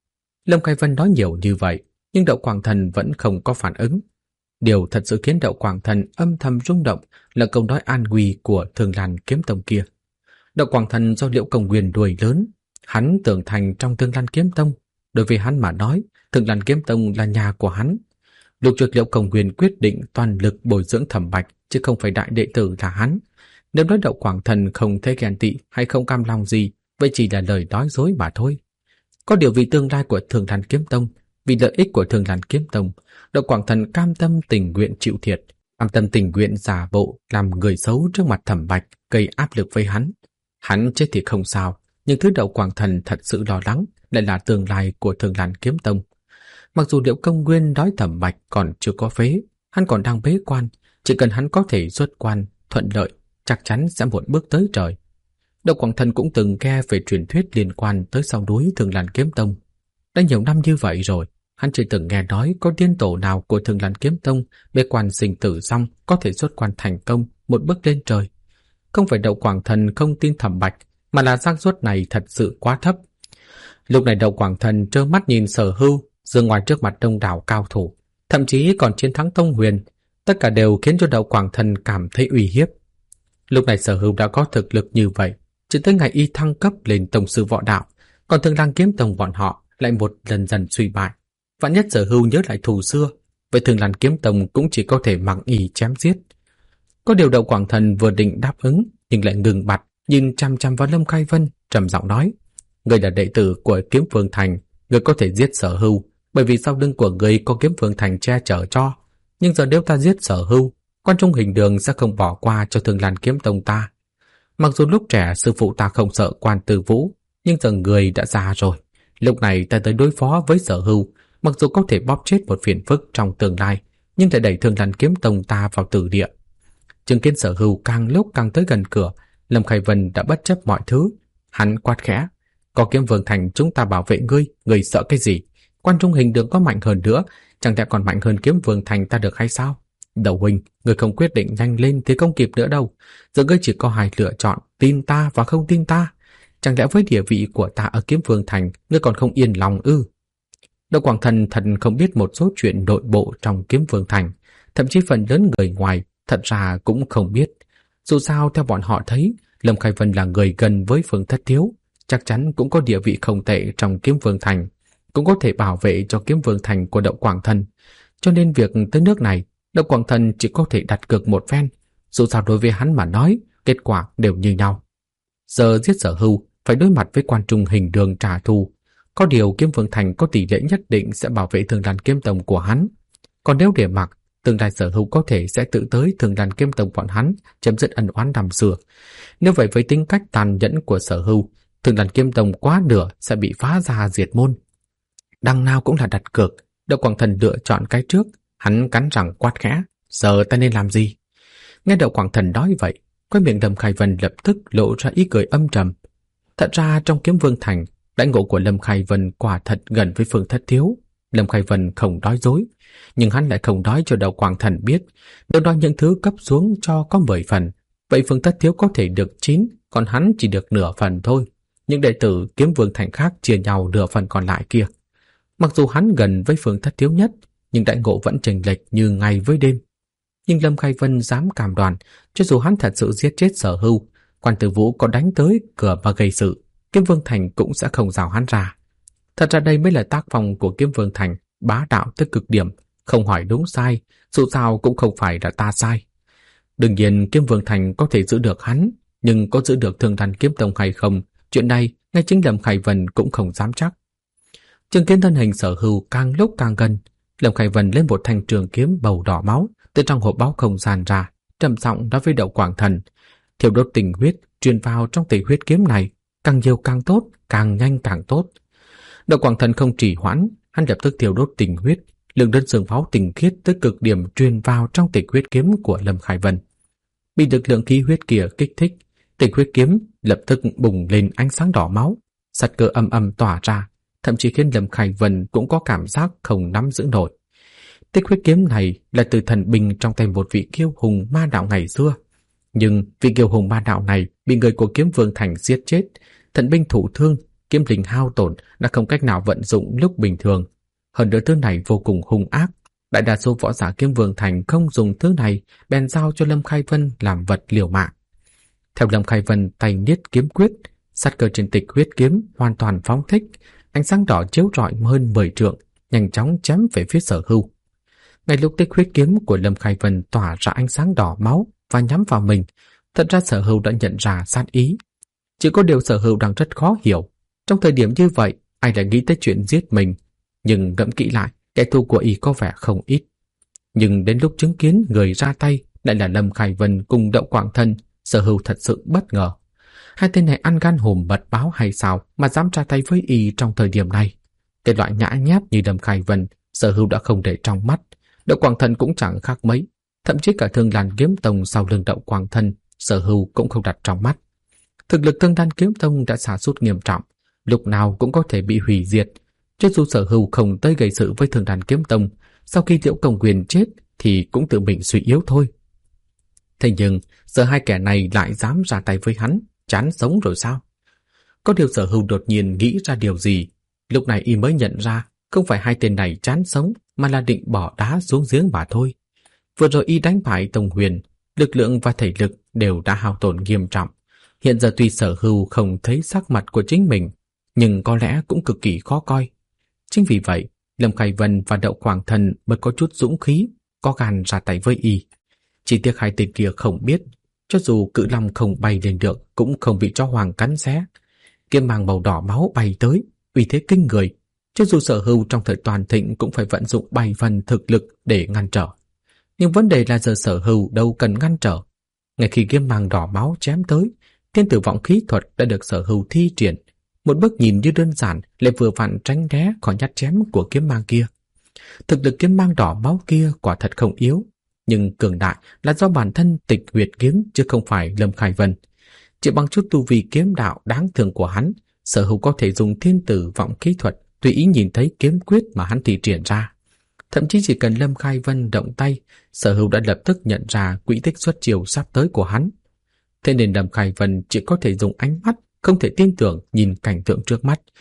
Lâm Khai Vân nói nhiều như vậy, nhưng Đậu Quảng Thần vẫn không có phản ứng. Điều thật sự khiến Đậu Quảng Thần âm thầm rung động là câu nói an nguy của Thường Lan Kiếm Tông kia. Đậu Quảng Thần do Liễu Công Nguyên đuổi lớn, hắn tưởng thành trong Thường Lan Kiếm Tông. Đối với hắn mà nói, Thường Lan Kiếm Tông là nhà của hắn. Lục Dược Liễu Công Nguyên quyết định toàn lực bồi dưỡng Thẩm Bạch, chứ không phải đại đệ tử là hắn. Nếu nói Đậu Quảng Thần không thấy ghen tị hay không cam lòng gì, vậy chỉ là lời nói dối mà thôi. Có điều vì tương lai của Thường Lan Kiếm Tông, vì lợi ích của Thường Lan Kiếm Tông, Đậu Quảng Thần cam tâm tình nguyện chịu thiệt, cam tâm tình nguyện giả bộ làm người xấu trước mặt Thẩm Bạch, gây áp lực với hắn. Hắn chết thì không sao, nhưng thứ Đậu Quảng Thần thật sự lo lắng lại là tương lai của Thường Lan Kiếm Tông. Mặc dù Liễu Công Nguyên nói Thẩm Bạch còn chưa có phế, hắn còn đang bế quan, chỉ cần hắn có thể xuất quan thuận lợi, chắc chắn sẽ một bước tới trời. Đậu Quảng Thần cũng từng nghe về truyền thuyết liên quan tới sau núi Thường Lan Kiếm Tông. Đã nhiều năm như vậy rồi, hắn chưa từng nghe nói có tiên tổ nào của Thường Lan Kiếm Tông bế quan sinh tử xong có thể xuất quan thành công một bước lên trời. Không phải Đậu Quảng Thần không tin Thẩm Bạch, mà là xác suất này thật sự quá thấp. Lúc này Đậu Quảng Thần trơ mắt nhìn Sở Hưu dừng ngoài trước mặt đông đảo cao thủ, thậm chí còn chiến thắng Tông Huyền, tất cả đều khiến cho Đậu Quảng Thần cảm thấy uy hiếp. Lúc này Sở Hưu đã có thực lực như vậy, chỉ tới ngày y thăng cấp lên tổng sư võ đạo, còn Thường Lan Kiếm Tông bọn họ lại một lần dần suy bại. Vạn nhất Sở Hưu nhớ lại thù xưa, vậy Thường Lan Kiếm Tông cũng chỉ có thể mặc y chém giết. Có điều Đậu Quảng Thần vừa định đáp ứng, nhưng lại ngừng bặt, nhìn chăm chăm vào Lâm Khai Vân, trầm giọng nói: Ngươi là đệ tử của Kiếm Vương Thành, ngươi có thể giết Sở Hưu, bởi vì sau lưng của ngươi có Kiếm Vương Thành che chở cho. Nhưng giờ nếu ta giết Sở Hưu, Quan Trung Hình Đường sẽ không bỏ qua cho Thường Lan Kiếm Tông ta. Mặc dù lúc trẻ sư phụ ta không sợ Quan Tư Vũ, nhưng giờ người đã già rồi. Lúc này ta tới đối phó với Sở Hưu, mặc dù có thể bóp chết một phiền phức trong tương lai, nhưng lại đẩy Thường Lan Kiếm Tông ta vào tử địa. Chứng kiến Sở Hưu càng lúc càng tới gần cửa, Lâm Khai Vân đã bất chấp mọi thứ. Hắn quát khẽ: Có Kiếm Vương Thành chúng ta bảo vệ ngươi, ngươi sợ cái gì? Quan Trung Hình Đường có mạnh hơn nữa, chẳng lẽ còn mạnh hơn Kiếm Vương Thành ta được hay sao? Đậu huynh, ngươi không quyết định nhanh lên thì không kịp nữa đâu. Giờ ngươi chỉ có hai lựa chọn, tin ta và không tin ta. Chẳng lẽ với địa vị của ta ở Kiếm Vương Thành, ngươi còn không yên lòng ư? Đậu Quảng Thần thật không biết một số chuyện nội bộ trong Kiếm Vương Thành, thậm chí phần lớn người ngoài thật ra cũng không biết. Dù sao theo bọn họ thấy, Lâm Khai Vân là người gần với Phương Thất Thiếu, chắc chắn cũng có địa vị không tệ trong Kiếm Vương Thành, cũng có thể bảo vệ cho Kiếm Vương Thành của Đậu Quảng Thần. Cho nên việc tới nước này, Đậu Quảng Thần chỉ có thể đặt cược một phen. Dù sao đối với hắn mà nói, kết quả đều như nhau. Giờ giết Sở Hưu phải đối mặt với Quan Trung Hình Đường trả thù. Có điều Kiếm Vương Thành có tỷ lệ nhất định sẽ bảo vệ Thương Đan Kiếm Tông của hắn. Còn nếu để mặc, tương lai Sở Hưu có thể sẽ tự tới Thương Đan Kiếm Tông bọn hắn, chấm dứt ân oán năm xưa. Nếu vậy với tính cách tàn nhẫn của Sở Hưu, Thương Đan Kiếm Tông quá nửa sẽ bị phá ra diệt môn. Đằng nào cũng là đặt cược. Đậu Quảng Thần lựa chọn cái trước. Hắn cắn răng quát khẽ: giờ ta nên làm gì? Nghe Đậu Quảng Thần nói vậy, quay miệng Lâm Khai Vân lập tức lộ ra ý cười âm trầm. Thật ra trong Kiếm Vương Thành, đãi ngộ của Lâm Khai Vân quả thật gần với Phương Thất Thiếu. Lâm Khai Vân không nói dối, nhưng hắn lại không nói cho Đậu Quảng Thần biết. Nếu nói những thứ cấp xuống cho có 10 phần, vậy Phương Thất Thiếu có thể được 9, còn hắn chỉ được nửa phần thôi. Những đệ tử Kiếm Vương Thành khác chia nhau nửa phần còn lại kia. Mặc dù hắn gần với Phương Thất Thiếu nhất, nhưng đãi ngộ vẫn chênh lệch như ngày với đêm. Nhưng Lâm Khai Vân dám cam đoan, cho dù hắn thật sự giết chết Sở Hưu, Quan Tử Vũ có đánh tới cửa và gây sự, Kiếm Vương Thành cũng sẽ không rào hắn ra. Thật ra đây mới là tác phong của Kiếm Vương Thành, bá đạo tới cực điểm, không hỏi đúng sai, dù sao cũng không phải là ta sai. Đương nhiên Kiếm Vương Thành có thể giữ được hắn, nhưng có giữ được Thương Đan Kiếm Tông hay không, chuyện này ngay chính Lâm Khai Vân cũng không dám chắc. Chứng kiến thân hình Sở Hưu càng lúc càng gần, Lâm Khai Vân lên một thanh trường kiếm màu đỏ máu từ trong hộp báu không gian ra, trầm giọng nói với Đậu Quảng Thần: thiêu đốt tình huyết truyền vào trong tỷ huyết kiếm này, càng nhiều càng tốt, càng nhanh càng tốt. Đậu Quảng Thần không trì hoãn, hắn lập tức thiêu đốt tình huyết, lượng đơn xương máu tinh khiết tới cực điểm truyền vào trong tịch huyết kiếm của Lâm Khai Vân. Bị lực lượng khí huyết kia kích thích, tịch huyết kiếm lập tức bùng lên ánh sáng đỏ máu, sát cơ âm âm tỏa ra, thậm chí khiến Lâm Khai Vân cũng có cảm giác không nắm giữ nổi. Tịch huyết kiếm này là từ thần binh trong tay một vị kiêu hùng ma đạo ngày xưa. Nhưng vị kiêu hùng ma đạo này bị người của Kiếm Vương Thành giết chết, thần binh thụ thương, kiếm linh hao tổn đã không cách nào vận dụng lúc bình thường. Hơn nữa thứ này vô cùng hung ác. Đại đa số võ giả Kiếm Vương Thành không dùng thứ này, bèn giao cho Lâm Khai Vân làm vật liều mạng. Theo Lâm Khai Vân tay niết kiếm quyết, sát cơ trên tịch huyết kiếm hoàn toàn phóng thích, ánh sáng đỏ chiếu rọi hơn 10 trượng, nhanh chóng chém về phía Sở Hưu. Ngay lúc tịch huyết kiếm của Lâm Khai Vân tỏa ra ánh sáng đỏ máu và nhắm vào mình, thật ra Sở Hưu đã nhận ra sát ý. Chỉ có điều Sở Hưu đang rất khó hiểu, trong thời điểm như vậy ai lại nghĩ tới chuyện giết mình. Nhưng ngẫm kỹ lại, kẻ thù của y có vẻ không ít. Nhưng đến lúc chứng kiến người ra tay lại là Lâm Khai Vân cùng Đậu Quảng Thần, Sở Hưu thật sự bất ngờ. Hai tên này ăn gan hùm mật báo hay sao mà dám ra tay với y trong thời điểm này? Cái loại nhã nháp như Lâm Khai Vân, Sở Hưu đã không để trong mắt. Đậu Quảng Thần cũng chẳng khác mấy, thậm chí cả Thương Đan Kiếm Tông sau lưng Đậu Quảng Thần, Sở Hưu cũng không đặt trong mắt. Thực lực Thương Đan Kiếm Tông đã sa sút nghiêm trọng, lúc nào cũng có thể bị hủy diệt. Cho dù Sở Hưu không tới gây sự với Thương Đan Kiếm Tông, sau khi Liễu Công Quyền chết thì cũng tự mình suy yếu thôi. Thế nhưng giờ hai kẻ này lại dám ra tay với hắn, chán sống rồi sao? Có điều Sở Hưu đột nhiên nghĩ ra điều gì, lúc này y mới nhận ra không phải hai tên này chán sống mà là định bỏ đá xuống giếng mà thôi. Vừa rồi y đánh bại Tông Huyền, lực lượng và thể lực đều đã hao tổn nghiêm trọng. Hiện giờ tuy Sở Hưu không thấy sắc mặt của chính mình, nhưng có lẽ cũng cực kỳ khó coi. Chính vì vậy, Lâm Khai Vân và Đậu Quảng Thần mới có chút dũng khí, có gan ra tay với y. Chỉ tiếc hai tên kia không biết, cho dù cự long không bay lên được cũng không bị chó hoàng cắn xé. Kiếm mang màu đỏ máu bay tới, uy thế kinh người. Cho dù Sở Hưu trong thời toàn thịnh cũng phải vận dụng 7 phần thực lực để ngăn trở. Nhưng vấn đề là giờ Sở Hưu đâu cần ngăn trở. Ngay khi kiếm mang đỏ máu chém tới, thiên tử vọng khí thuật đã được Sở Hưu thi triển. Một bước nhìn như đơn giản lại vừa vặn tránh né khỏi nhát chém của kiếm mang kia. Thực lực kiếm mang đỏ máu kia quả thật không yếu, nhưng cường đại là do bản thân tịch huyệt kiếm chứ không phải Lâm Khai Vân. Chỉ bằng chút tu vi kiếm đạo đáng thương của hắn, Sở Hưu có thể dùng thiên tử vọng khí thuật tùy ý nhìn thấy kiếm quyết mà hắn thi triển ra. Thậm chí chỉ cần Lâm Khai Vân động tay, Sở Hưu đã lập tức nhận ra quỹ tích xuất chiêu sắp tới của hắn. Thế nên Lâm Khai Vân chỉ có thể dùng ánh mắt không thể tin tưởng nhìn cảnh tượng trước mắt.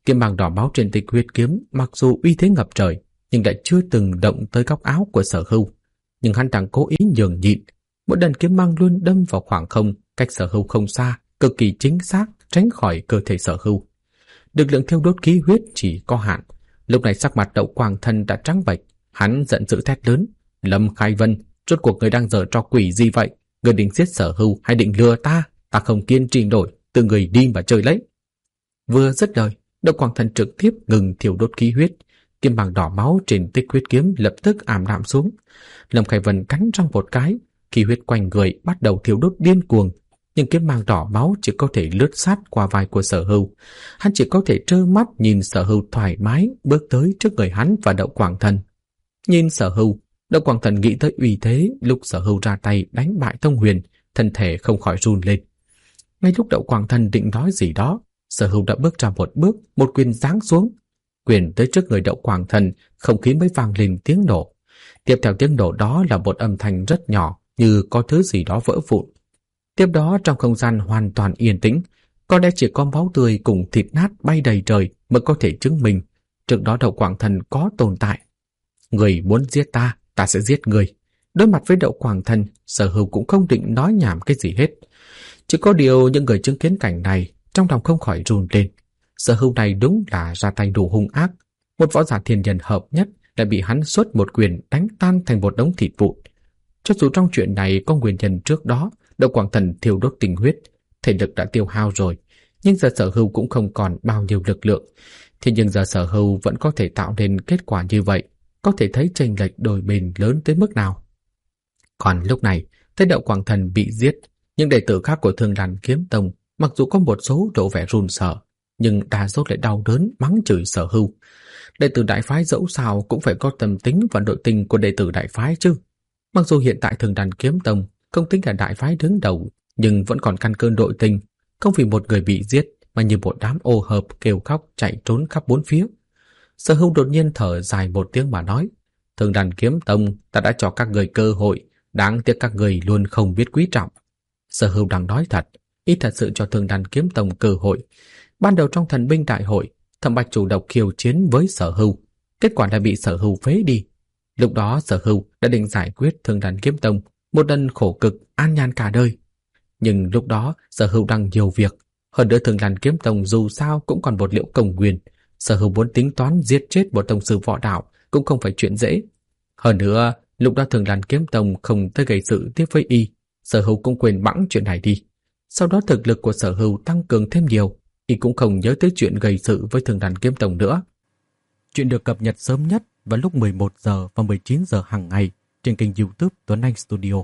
Kiếm mang đỏ máu trên tịch huyết kiếm mặc dù uy thế ngập trời, nhưng lại chưa từng động tới góc áo của Sở Hưu. Nhưng hắn đang cố ý nhường nhịn. Mỗi lần kiếm mang luôn đâm vào khoảng không, cách Sở Hưu không xa, cực kỳ chính xác, tránh khỏi cơ thể Sở Hưu. Lực lượng thiêu đốt khí huyết chỉ có hạn. Lúc này sắc mặt Đậu Quảng Thần đã trắng bệch, hắn giận dữ thét lớn: Lâm Khai Vân, rốt cuộc người đang giở trò quỷ gì vậy? Người định giết Sở Hưu hay định lừa ta? Ta không kiên trì nổi, từ người đi mà chơi lấy. Vừa dứt lời, Đậu Quảng Thần trực tiếp ngừng thiêu đốt khí huyết. Kiếm bằng đỏ máu trên tích huyết kiếm lập tức ảm đạm xuống. Lâm Khai Vân cắn răng một cái, khí huyết quanh người bắt đầu thiêu đốt điên cuồng, nhưng kiếm mang đỏ máu chỉ có thể lướt sát qua vai của Sở Hưu. Hắn chỉ có thể trơ mắt nhìn Sở Hưu thoải mái bước tới trước người hắn và Đậu Quảng Thần. Nhìn Sở Hưu, Đậu Quảng Thần nghĩ tới uy thế lúc Sở Hưu ra tay đánh bại Tông Huyền, thân thể không khỏi run lên. Ngay lúc Đậu Quảng Thần định nói gì đó, Sở Hưu đã bước ra một bước, một quyền giáng xuống. Quyền tới trước người Đậu Quảng Thần, không khí mới vang lên tiếng nổ. Tiếp theo tiếng nổ đó là một âm thanh rất nhỏ, như có thứ gì đó vỡ vụn. Tiếp đó trong không gian hoàn toàn yên tĩnh, có lẽ chỉ có máu tươi cùng thịt nát bay đầy trời mới có thể chứng minh trước đó Đậu Quảng Thần có tồn tại. Người muốn giết ta, ta sẽ giết người. Đối mặt với Đậu Quảng Thần, Sở Hưu cũng không định nói nhảm cái gì hết. Chỉ có điều những người chứng kiến cảnh này trong lòng không khỏi run lên. Sở Hưu này đúng là ra tay đủ hung ác. Một võ giả thiên nhân hợp nhất đã bị hắn xuất một quyền đánh tan thành một đống thịt vụn. Cho dù trong chuyện này có nguyên nhân trước đó, Đậu Quảng Thần thiêu đốt tình huyết, thể lực đã tiêu hao rồi, nhưng giờ Sở Hưu cũng không còn bao nhiêu lực lượng. Thế nhưng giờ Sở Hưu vẫn có thể tạo nên kết quả như vậy, có thể thấy chênh lệch đôi bên lớn tới mức nào. Còn lúc này, thấy Đậu Quảng Thần bị giết, những đệ tử khác của Thương Lan Kiếm Tông mặc dù có một số độ vẻ run sợ, nhưng đa số lại đau đớn mắng chửi Sở Hưu. Đệ tử đại phái dẫu sao cũng phải có tâm tính và nội tình của đệ tử đại phái chứ. Mặc dù hiện tại Thương Lan Kiếm Tông không tính là đại phái đứng đầu, nhưng vẫn còn căn cơ nội tình, không vì một người bị giết mà như một đám ô hợp kêu khóc chạy trốn khắp bốn phía. Sở Hưu đột nhiên thở dài một tiếng mà nói: Thương Lan Kiếm Tông, ta đã cho các người cơ hội, đáng tiếc các người luôn không biết quý trọng. Sở Hưu đang nói thật, ý thật sự cho Thương Lan Kiếm Tông cơ hội. Ban đầu trong thần binh đại hội, Thẩm Bạch chủ động khiêu chiến với Sở Hưu, kết quả là bị Sở Hưu phế đi. Lúc đó Sở Hưu đã định giải quyết Thương Lan Kiếm Tông một lần khổ cực an nhàn cả đời. Nhưng lúc đó Sở Hưu đang nhiều việc, hơn nữa Thương Lan Kiếm Tông dù sao cũng còn một Liễu Công Nguyên. Sở Hưu muốn tính toán giết chết một tông sư võ đạo cũng không phải chuyện dễ. Hơn nữa lúc đó Thương Lan Kiếm Tông không tới gây sự tiếp với y, Sở Hưu cũng quên bẵng chuyện này đi. Sau đó thực lực của Sở Hưu tăng cường thêm nhiều, y cũng không nhớ tới chuyện gây sự với Thương Lan Kiếm Tông nữa. Chuyện được cập nhật sớm nhất vào lúc 11 giờ và 19 giờ hàng ngày trên kênh YouTube Tuấn Anh Studio.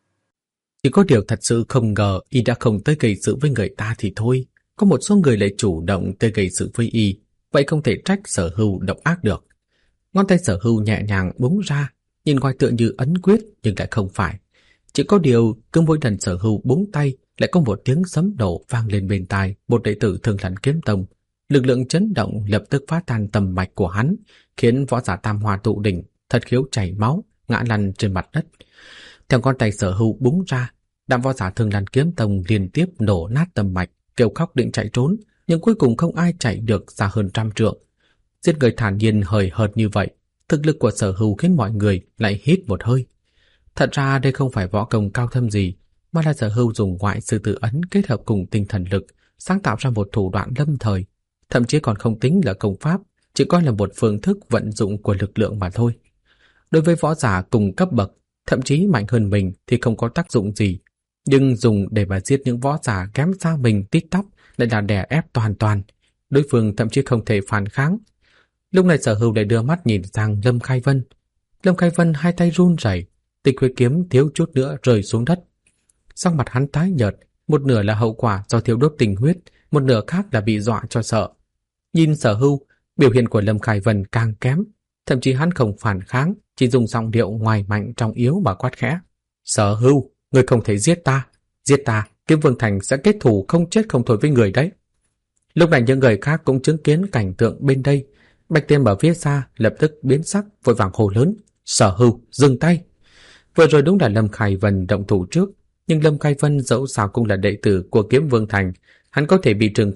Chỉ có điều thật sự không ngờ y đã không tới gây sự với người ta thì thôi, có một số người lại chủ động tới gây sự với y, vậy không thể trách Sở Hưu độc ác được. Ngón tay Sở Hưu nhẹ nhàng búng ra, nhìn ngoài tựa như ấn quyết nhưng lại không phải. Chỉ có điều cứ mỗi lần Sở Hưu búng tay lại có một tiếng sấm nổ vang lên bên tai một đệ tử Thương Lan Kiếm Tông. Lực lượng chấn động lập tức phá tan tầm mạch của hắn, khiến võ giả Tam Hoa Tụ Đỉnh thất khiếu chảy máu, ngã lăn trên mặt đất. Theo ngón tay Sở Hưu búng ra, đám võ giả Thương Lan Kiếm Tông liên tiếp nổ nát tầm mạch, kêu khóc định chạy trốn, nhưng cuối cùng không ai chạy được ra hơn 100 trượng. Giết người thản nhiên hời hợt như vậy, thực lực của Sở Hưu khiến mọi người lại hít một hơi. Thật ra đây không phải võ công cao thâm gì, mà là Sở Hưu dùng ngoại sư tử ấn kết hợp cùng tinh thần lực, sáng tạo ra một thủ đoạn lâm thời, thậm chí còn không tính là công pháp, chỉ coi là một phương thức vận dụng của lực lượng mà thôi. Đối với võ giả cùng cấp bậc, thậm chí mạnh hơn mình thì không có tác dụng gì, nhưng dùng để mà giết những võ giả kém xa mình tít tắp lại là đè ép toàn toàn, đối phương thậm chí không thể phản kháng. Lúc này Sở Hưu lại đưa mắt nhìn sang Lâm Khai Vân. Lâm Khai Vân hai tay run rẩy, tịch huyết kiếm thiếu chút nữa rơi xuống đất. Sắc mặt hắn tái nhợt, một nửa là hậu quả do thiếu đốt tình huyết, một nửa khác là bị dọa cho sợ. Nhìn Sở Hưu, biểu hiện của Lâm Khai Vân càng kém, thậm chí hắn không phản kháng, chỉ dùng giọng điệu ngoài mạnh trong yếu mà quát khẽ: Sở Hưu, ngươi không thể giết ta, Kiếm Vương Thành sẽ kết thù không chết không thôi với người đấy. Lúc này những người khác cũng chứng kiến cảnh tượng bên đây. Bạch Tiêm ở phía xa lập tức biến sắc, vội vàng hô lớn: Sở Hưu, dừng tay! Vừa rồi đúng là Lâm Khai Vân động thủ trước, nhưng Lâm Khai Vân dẫu sao cũng là đệ tử của Kiếm Vương Thành, hắn có thể bị trừng phạt,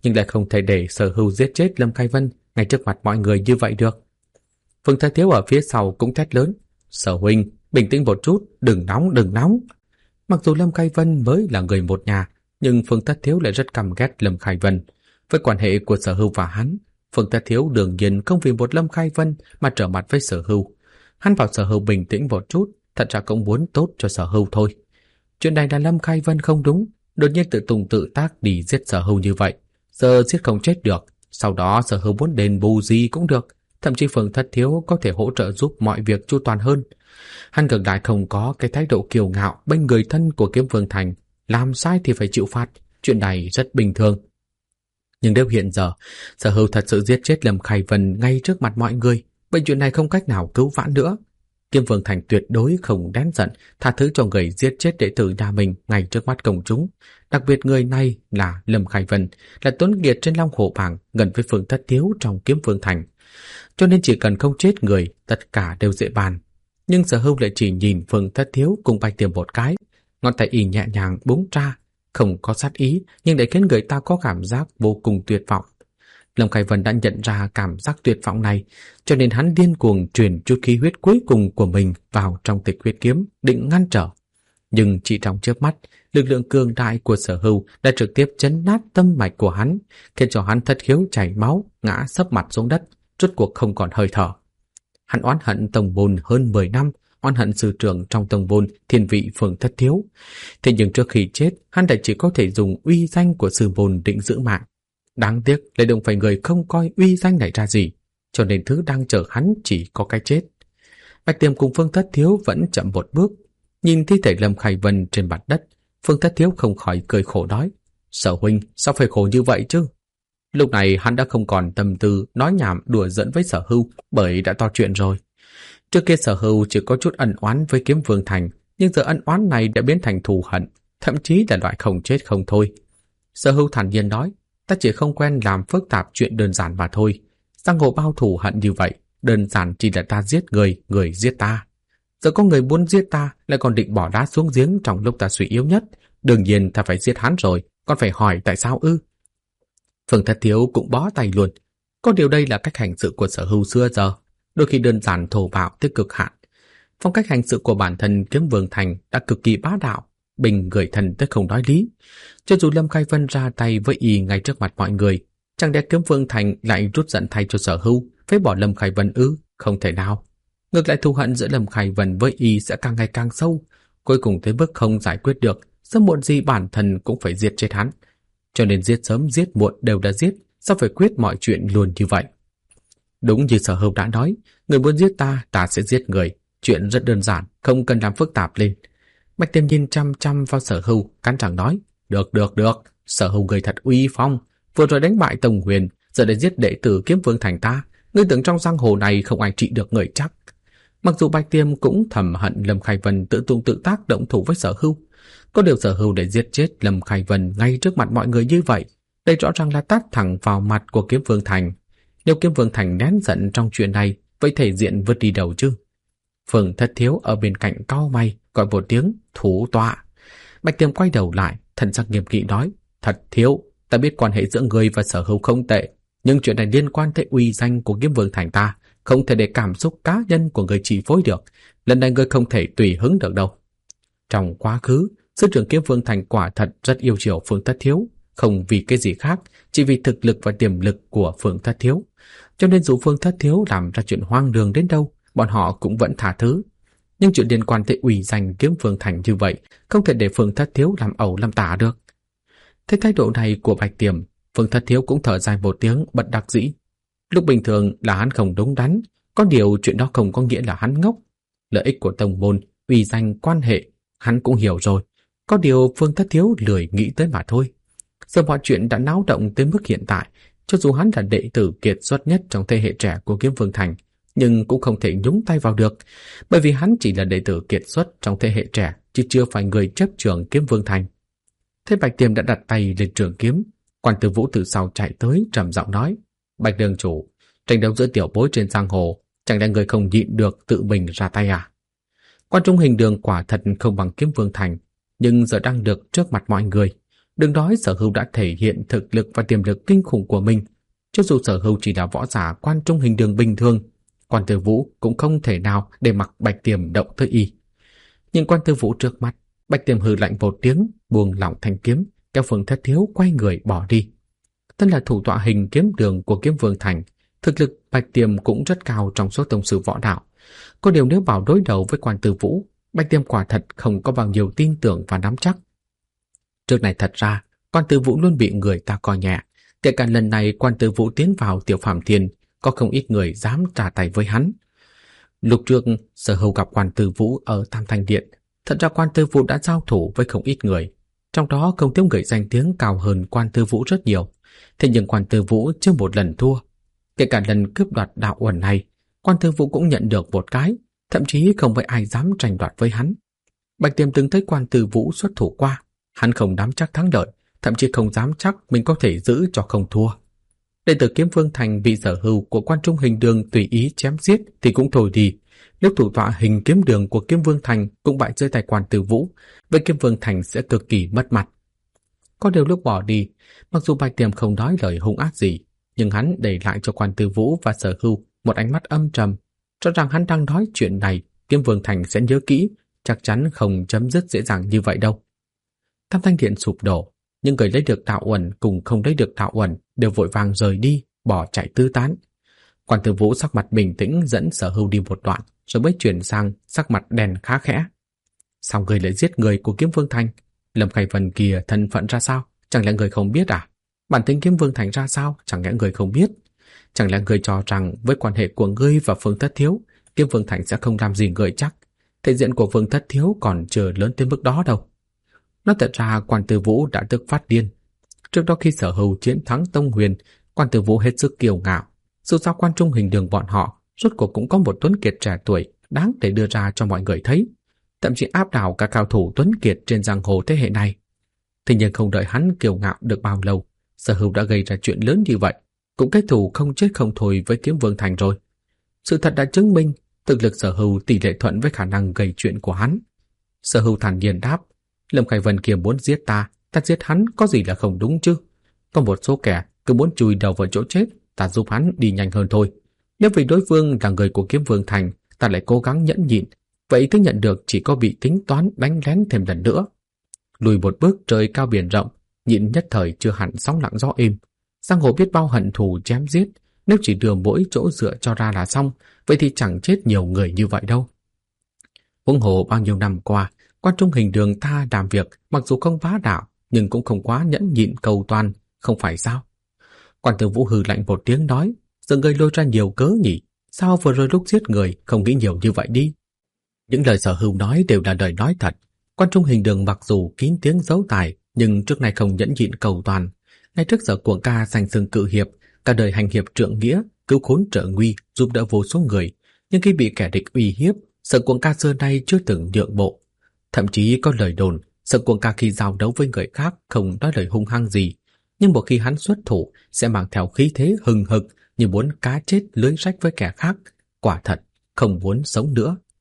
nhưng lại không thể để Sở Hưu giết chết Lâm Khai Vân ngay trước mặt mọi người như vậy được. Phương Thất Thiếu ở phía sau cũng thét lớn: Sở huynh, bình tĩnh một chút, đừng nóng, đừng nóng. Mặc dù Lâm Khai Vân mới là người một nhà, nhưng Phương Thất Thiếu lại rất căm ghét Lâm Khai Vân. Với quan hệ của Sở Hưu và hắn, Phương Thất Thiếu đương nhiên không vì một Lâm Khai Vân mà trở mặt với Sở Hưu. Hắn bảo Sở Hưu bình tĩnh một chút, thật ra cũng muốn tốt cho Sở Hưu thôi. Chuyện này là Lâm Khai Vân không đúng, đột nhiên tự tung tự tác đi giết Sở Hưu như vậy, giờ giết không chết được, sau đó Sở Hưu muốn đền bù gì cũng được, thậm chí Phương Thất Thiếu có thể hỗ trợ giúp mọi việc chu toàn hơn. Hắn ngược lại không có cái thái độ kiêu ngạo bên người thân của Kiếm Vương Thành, làm sai thì phải chịu phạt, chuyện này rất bình thường. Nhưng nếu hiện giờ Sở Hưu thật sự giết chết Lâm Khai Vân ngay trước mặt mọi người, vậy chuyện này không cách nào cứu vãn nữa. Kiếm Vương Thành tuyệt đối không đén giận tha thứ cho người giết chết đệ tử nhà mình ngay trước mắt công chúng. Đặc biệt người này là Lâm Khai Vân, là tuấn kiệt trên Long Hổ Bảng, gần với Phương Thất Thiếu trong Kiếm Vương Thành. Cho nên chỉ cần không chết người, tất cả đều dễ bàn. Nhưng Sở Hưu lại chỉ nhìn Phương Thất Thiếu cùng Bạch Tiêm một cái, ngón tay y nhẹ nhàng búng ra, không có sát ý, nhưng để khiến người ta có cảm giác vô cùng tuyệt vọng. Lâm Khai Vân đã nhận ra cảm giác tuyệt vọng này, cho nên hắn điên cuồng truyền chút khí huyết cuối cùng của mình vào trong Tịch Huyết Kiếm, định ngăn trở. Nhưng chỉ trong chớp mắt, lực lượng cường đại của Sở Hưu đã trực tiếp chấn nát tâm mạch của hắn, khiến cho hắn thất khiếu chảy máu, ngã sấp mặt xuống đất, rốt cuộc không còn hơi thở. Hắn oán hận tông môn hơn 10 năm, oán hận sư trưởng trong tông môn Thiên Vị Phương Thất Thiếu. Thế nhưng trước khi chết, hắn đã chỉ có thể dùng uy danh của sư môn định giữ mạng. Đáng tiếc lại đụng phải người không coi uy danh này ra gì, cho nên thứ đang chờ hắn chỉ có cái chết. Bạch Tiêm cùng Phương Thất Thiếu vẫn chậm một bước, nhìn thi thể Lâm Khai Vân trên mặt đất. Phương Thất Thiếu không khỏi cười khổ nói: Sở huynh, sao phải khổ như vậy chứ? Lúc này hắn đã không còn tâm tư nói nhảm đùa giỡn với Sở Hưu, bởi đã to chuyện rồi. Trước kia Sở Hưu chỉ có chút ân oán với Kiếm Vương Thành, nhưng giờ ân oán này đã biến thành thù hận, thậm chí là loại không chết không thôi. Sở Hưu thản nhiên nói: Ta chỉ không quen làm phức tạp chuyện đơn giản mà thôi. Giang hồ bao thù hận như vậy, đơn giản chỉ là ta giết người, người giết ta. Giờ có người muốn giết ta, lại còn định bỏ đá xuống giếng trong lúc ta suy yếu nhất. Đương nhiên ta phải giết hắn rồi, còn phải hỏi tại sao ư? Phương Thất Thiếu cũng bó tay luôn. Có điều đây là cách hành sự của Sở Hưu xưa giờ, đôi khi đơn giản thô bạo tới cực hạn. Phong cách hành sự của bản thân Kiếm Vương Thành đã cực kỳ bá đạo, bình người thần tới không nói lý. Cho dù Lâm Khai Vân ra tay với y ngay trước mặt mọi người, chẳng lẽ Kiếm Vương Thành lại rút giận thay cho Sở Hưu, phế bỏ Lâm Khai Vân ư? Không thể nào. Ngược lại thù hận giữa Lâm Khai Vân với y sẽ càng ngày càng sâu, cuối cùng tới mức không giải quyết được, sớm muộn gì bản thân cũng phải giết chết hắn. Cho nên giết sớm giết muộn đều đã giết, sao phải quyết mọi chuyện luôn như vậy? Đúng như Sở Hưu đã nói, người muốn giết ta, ta sẽ giết người. Chuyện rất đơn giản, không cần làm phức tạp lên. Bạch Tiêm nhìn chăm chăm vào Sở Hưu, cắn răng nói: Được, Sở Hưu người thật uy phong, vừa rồi đánh bại Tông Huyền, giờ để giết đệ tử Kiếm Vương Thành ta, ngươi tưởng trong giang hồ này không ai trị được người chắc? Mặc dù Bạch Tiêm cũng thầm hận Lâm Khai Vân tự tung tự tác động thủ với Sở Hưu, có điều Sở Hưu để giết chết Lâm Khai Vân ngay trước mặt mọi người như vậy, đây rõ ràng là tát thẳng vào mặt của Kiếm Vương Thành. Nếu Kiếm Vương Thành nén giận trong chuyện này, vậy thể diện vứt đi đầu chứ? Phương Thất Thiếu ở bên cạnh cau mày, gọi một tiếng thủ tọa. Bạch Tiêm quay đầu lại, thần sắc nghiêm nghị nói: Thật Thiếu, ta biết quan hệ giữa người và Sở Hưu không tệ, nhưng chuyện này liên quan tới uy danh của Kiếm Vương Thành ta, không thể để cảm xúc cá nhân của người chi phối được. Lần này người không thể tùy hứng được đâu. Trong quá khứ, sư trưởng Kiếm Vương Thành quả thật rất yêu chiều Phương Thất Thiếu, không vì cái gì khác, chỉ vì thực lực và tiềm lực của Phương Thất Thiếu. Cho nên dù Phương Thất Thiếu làm ra chuyện hoang đường đến đâu, bọn họ cũng vẫn tha thứ. Nhưng chuyện liên quan tới uy danh Kiếm Vương Thành như vậy, không thể để Phương Thất Thiếu làm ẩu làm tả được. Thế thái độ này của Bạch Tiêm, Phương Thất Thiếu cũng thở dài một tiếng bất đắc dĩ. Lúc bình thường là hắn không đúng đắn, có điều chuyện đó không có nghĩa là hắn ngốc. Lợi ích của tông môn, uy danh, quan hệ, hắn cũng hiểu rồi. Có điều Phương Thất Thiếu lười nghĩ tới mà thôi. Giờ mọi chuyện đã náo động tới mức hiện tại, cho dù hắn là đệ tử kiệt xuất nhất trong thế hệ trẻ của Kiếm Vương Thành, nhưng cũng không thể nhúng tay vào được, bởi vì hắn chỉ là đệ tử kiệt xuất trong thế hệ trẻ, chứ chưa phải người chấp trường Kiếm Vương Thành. Thế Bạch Tiêm đã đặt tay lên trường kiếm, Quan Tư Vũ từ sau chạy tới trầm giọng nói: Bạch đường chủ, tranh đấu giữa tiểu bối trên giang hồ, chẳng lẽ người không nhịn được tự mình ra tay à? Quan Trung Hình Đường quả thật không bằng Kiếm Vương Thành, nhưng giờ đang được trước mặt mọi người. Đừng nói Sở Hưu đã thể hiện thực lực và tiềm lực kinh khủng của mình. Cho dù Sở Hưu chỉ là võ giả quan trung hình đường bình thường, Quan Tư Vũ cũng không thể nào để mặc Bạch Tiềm động tới y. Nhưng Quan Tư Vũ trước mắt, Bạch Tiềm hừ lạnh một tiếng, buông lỏng thanh kiếm, kéo Phương Thất Thiếu quay người bỏ đi. Thân là thủ tọa hình kiếm đường của Kiếm Vương Thành, thực lực Bạch Tiềm cũng rất cao trong số tông sư võ đạo. Có điều nếu bảo đối đầu với Quan Tư Vũ, Bạch Tiềm quả thật không có bao nhiêu tin tưởng và nắm chắc. Trước này thật ra, Quan Tư Vũ luôn bị người ta coi nhẹ. Kể cả lần này Quan Tư Vũ tiến vào Tiểu Phàm Thiên, có không ít người dám trả tay với hắn. Lúc trước, Sở Hưu gặp Quan Tư Vũ ở Tam Thanh Điện. Thật ra Quan Tư Vũ đã giao thủ với không ít người. Trong đó không thiếu người danh tiếng cao hơn Quan Tư Vũ rất nhiều. Thế nhưng Quan Tư Vũ chưa một lần thua. Kể cả lần cướp đoạt đạo uẩn này, Quan Tư Vũ cũng nhận được một cái, thậm chí không phải ai dám tranh đoạt với hắn. Bạch Tiềm từng thấy Quan Tư Vũ xuất thủ qua, hắn không dám chắc thắng lợi, thậm chí không dám chắc mình có thể giữ cho không thua. Đệ tử Kiếm Vương Thành bị Sở Hưu của Quan Trung Hình Đường tùy ý chém giết thì cũng thôi đi. Nếu thủ tọa hình kiếm đường của Kiếm Vương Thành cũng bại rơi tay Quan Tư Vũ, vậy Kiếm Vương Thành sẽ cực kỳ mất mặt. Có điều lúc bỏ đi, mặc dù Bạch Tiềm không nói lời hung ác gì, nhưng hắn để lại cho Quan Tư Vũ và Sở Hưu một ánh mắt âm trầm, cho rằng hắn đang nói chuyện này, Kiếm Vương Thành sẽ nhớ kỹ, chắc chắn không chấm dứt dễ dàng như vậy đâu. Tam Thanh Điện sụp đổ, những người lấy được đạo uẩn cùng không lấy được đạo uẩn đều vội vàng rời đi, bỏ chạy tứ tán. Quan Tư Vũ sắc mặt bình tĩnh dẫn Sở Hưu đi một đoạn, rồi mới chuyển sang sắc mặt đen khá khẽ. Sao người lại giết người của Kiếm Vương Thành? Lâm Khải Vân kia thân phận ra sao? Chẳng lẽ người không biết à? Bản tính Kiếm Vương Thành ra sao? Chẳng lẽ người không biết? Chẳng lẽ người cho rằng với quan hệ của ngươi và Phương Thất Thiếu, Kiếm Vương Thành sẽ không làm gì người chắc? Thể diện của Phương Thất Thiếu còn chưa lớn tới mức đó đâu. Nói thật ra Quan Tư Vũ đã tức phát điên. Trước đó khi Sở Hưu chiến thắng Tông Huyền, Quan Tư Vũ hết sức kiêu ngạo. Dù sao Quan Trung Hình Đường bọn họ rốt cuộc cũng có một tuấn kiệt trẻ tuổi đáng để đưa ra cho mọi người thấy, thậm chí áp đảo cả cao thủ tuấn kiệt trên giang hồ thế hệ này. Thế nhưng không đợi hắn kiêu ngạo được bao lâu, Sở Hưu đã gây ra chuyện lớn như vậy, cũng kết thù không chết không thôi với Kiếm Vương Thành rồi. Sự thật đã chứng minh thực lực Sở Hưu tỷ lệ thuận với khả năng gây chuyện của hắn. Sở Hưu thản nhiên đáp, Lâm Khải Vân kia muốn giết ta giết hắn có gì là không đúng chứ? Có một số kẻ cứ muốn chui đầu vào chỗ chết, ta giúp hắn đi nhanh hơn thôi. Nếu vì đối phương là người của Kiếm Vương Thành, ta lại cố gắng nhẫn nhịn, vậy thứ nhận được chỉ có bị tính toán đánh lén thêm lần nữa. Lùi một bước trời cao biển rộng, nhịn nhất thời chưa hẳn sóng lặng gió êm. Giang hồ biết bao hận thù chém giết, nếu chỉ đưa mỗi chỗ dựa cho ra là xong, vậy thì chẳng chết nhiều người như vậy đâu. Huống hồ bao nhiêu năm qua, Quan Trung Hình Đường ta làm việc mặc dù không bá đạo, nhưng cũng không quá nhẫn nhịn cầu toàn, không phải sao? Quan Tư Vũ hừ lạnh một tiếng nói, giờ người lôi ra nhiều cớ nhỉ? Sao vừa rồi lúc giết người không nghĩ nhiều như vậy đi? Những lời Sở Hưu nói đều là lời nói thật. Quan Trung Hình Đường mặc dù kín tiếng giấu tài, nhưng trước nay không nhẫn nhịn cầu toàn. Ngay trước giờ cuồng ca danh xưng cự hiệp, cả đời hành hiệp trượng nghĩa, cứu khốn trợ nguy, giúp đỡ vô số người. Nhưng khi bị kẻ địch uy hiếp, Sở cuồng ca xưa nay chưa từng nhượng bộ. Thậm chí có lời đồn, Sở cuồng ca khi giao đấu với người khác không nói lời hung hăng gì, nhưng một khi hắn xuất thủ sẽ mang theo khí thế hừng hực như muốn cá chết lưới rách với kẻ khác, quả thật không muốn sống nữa.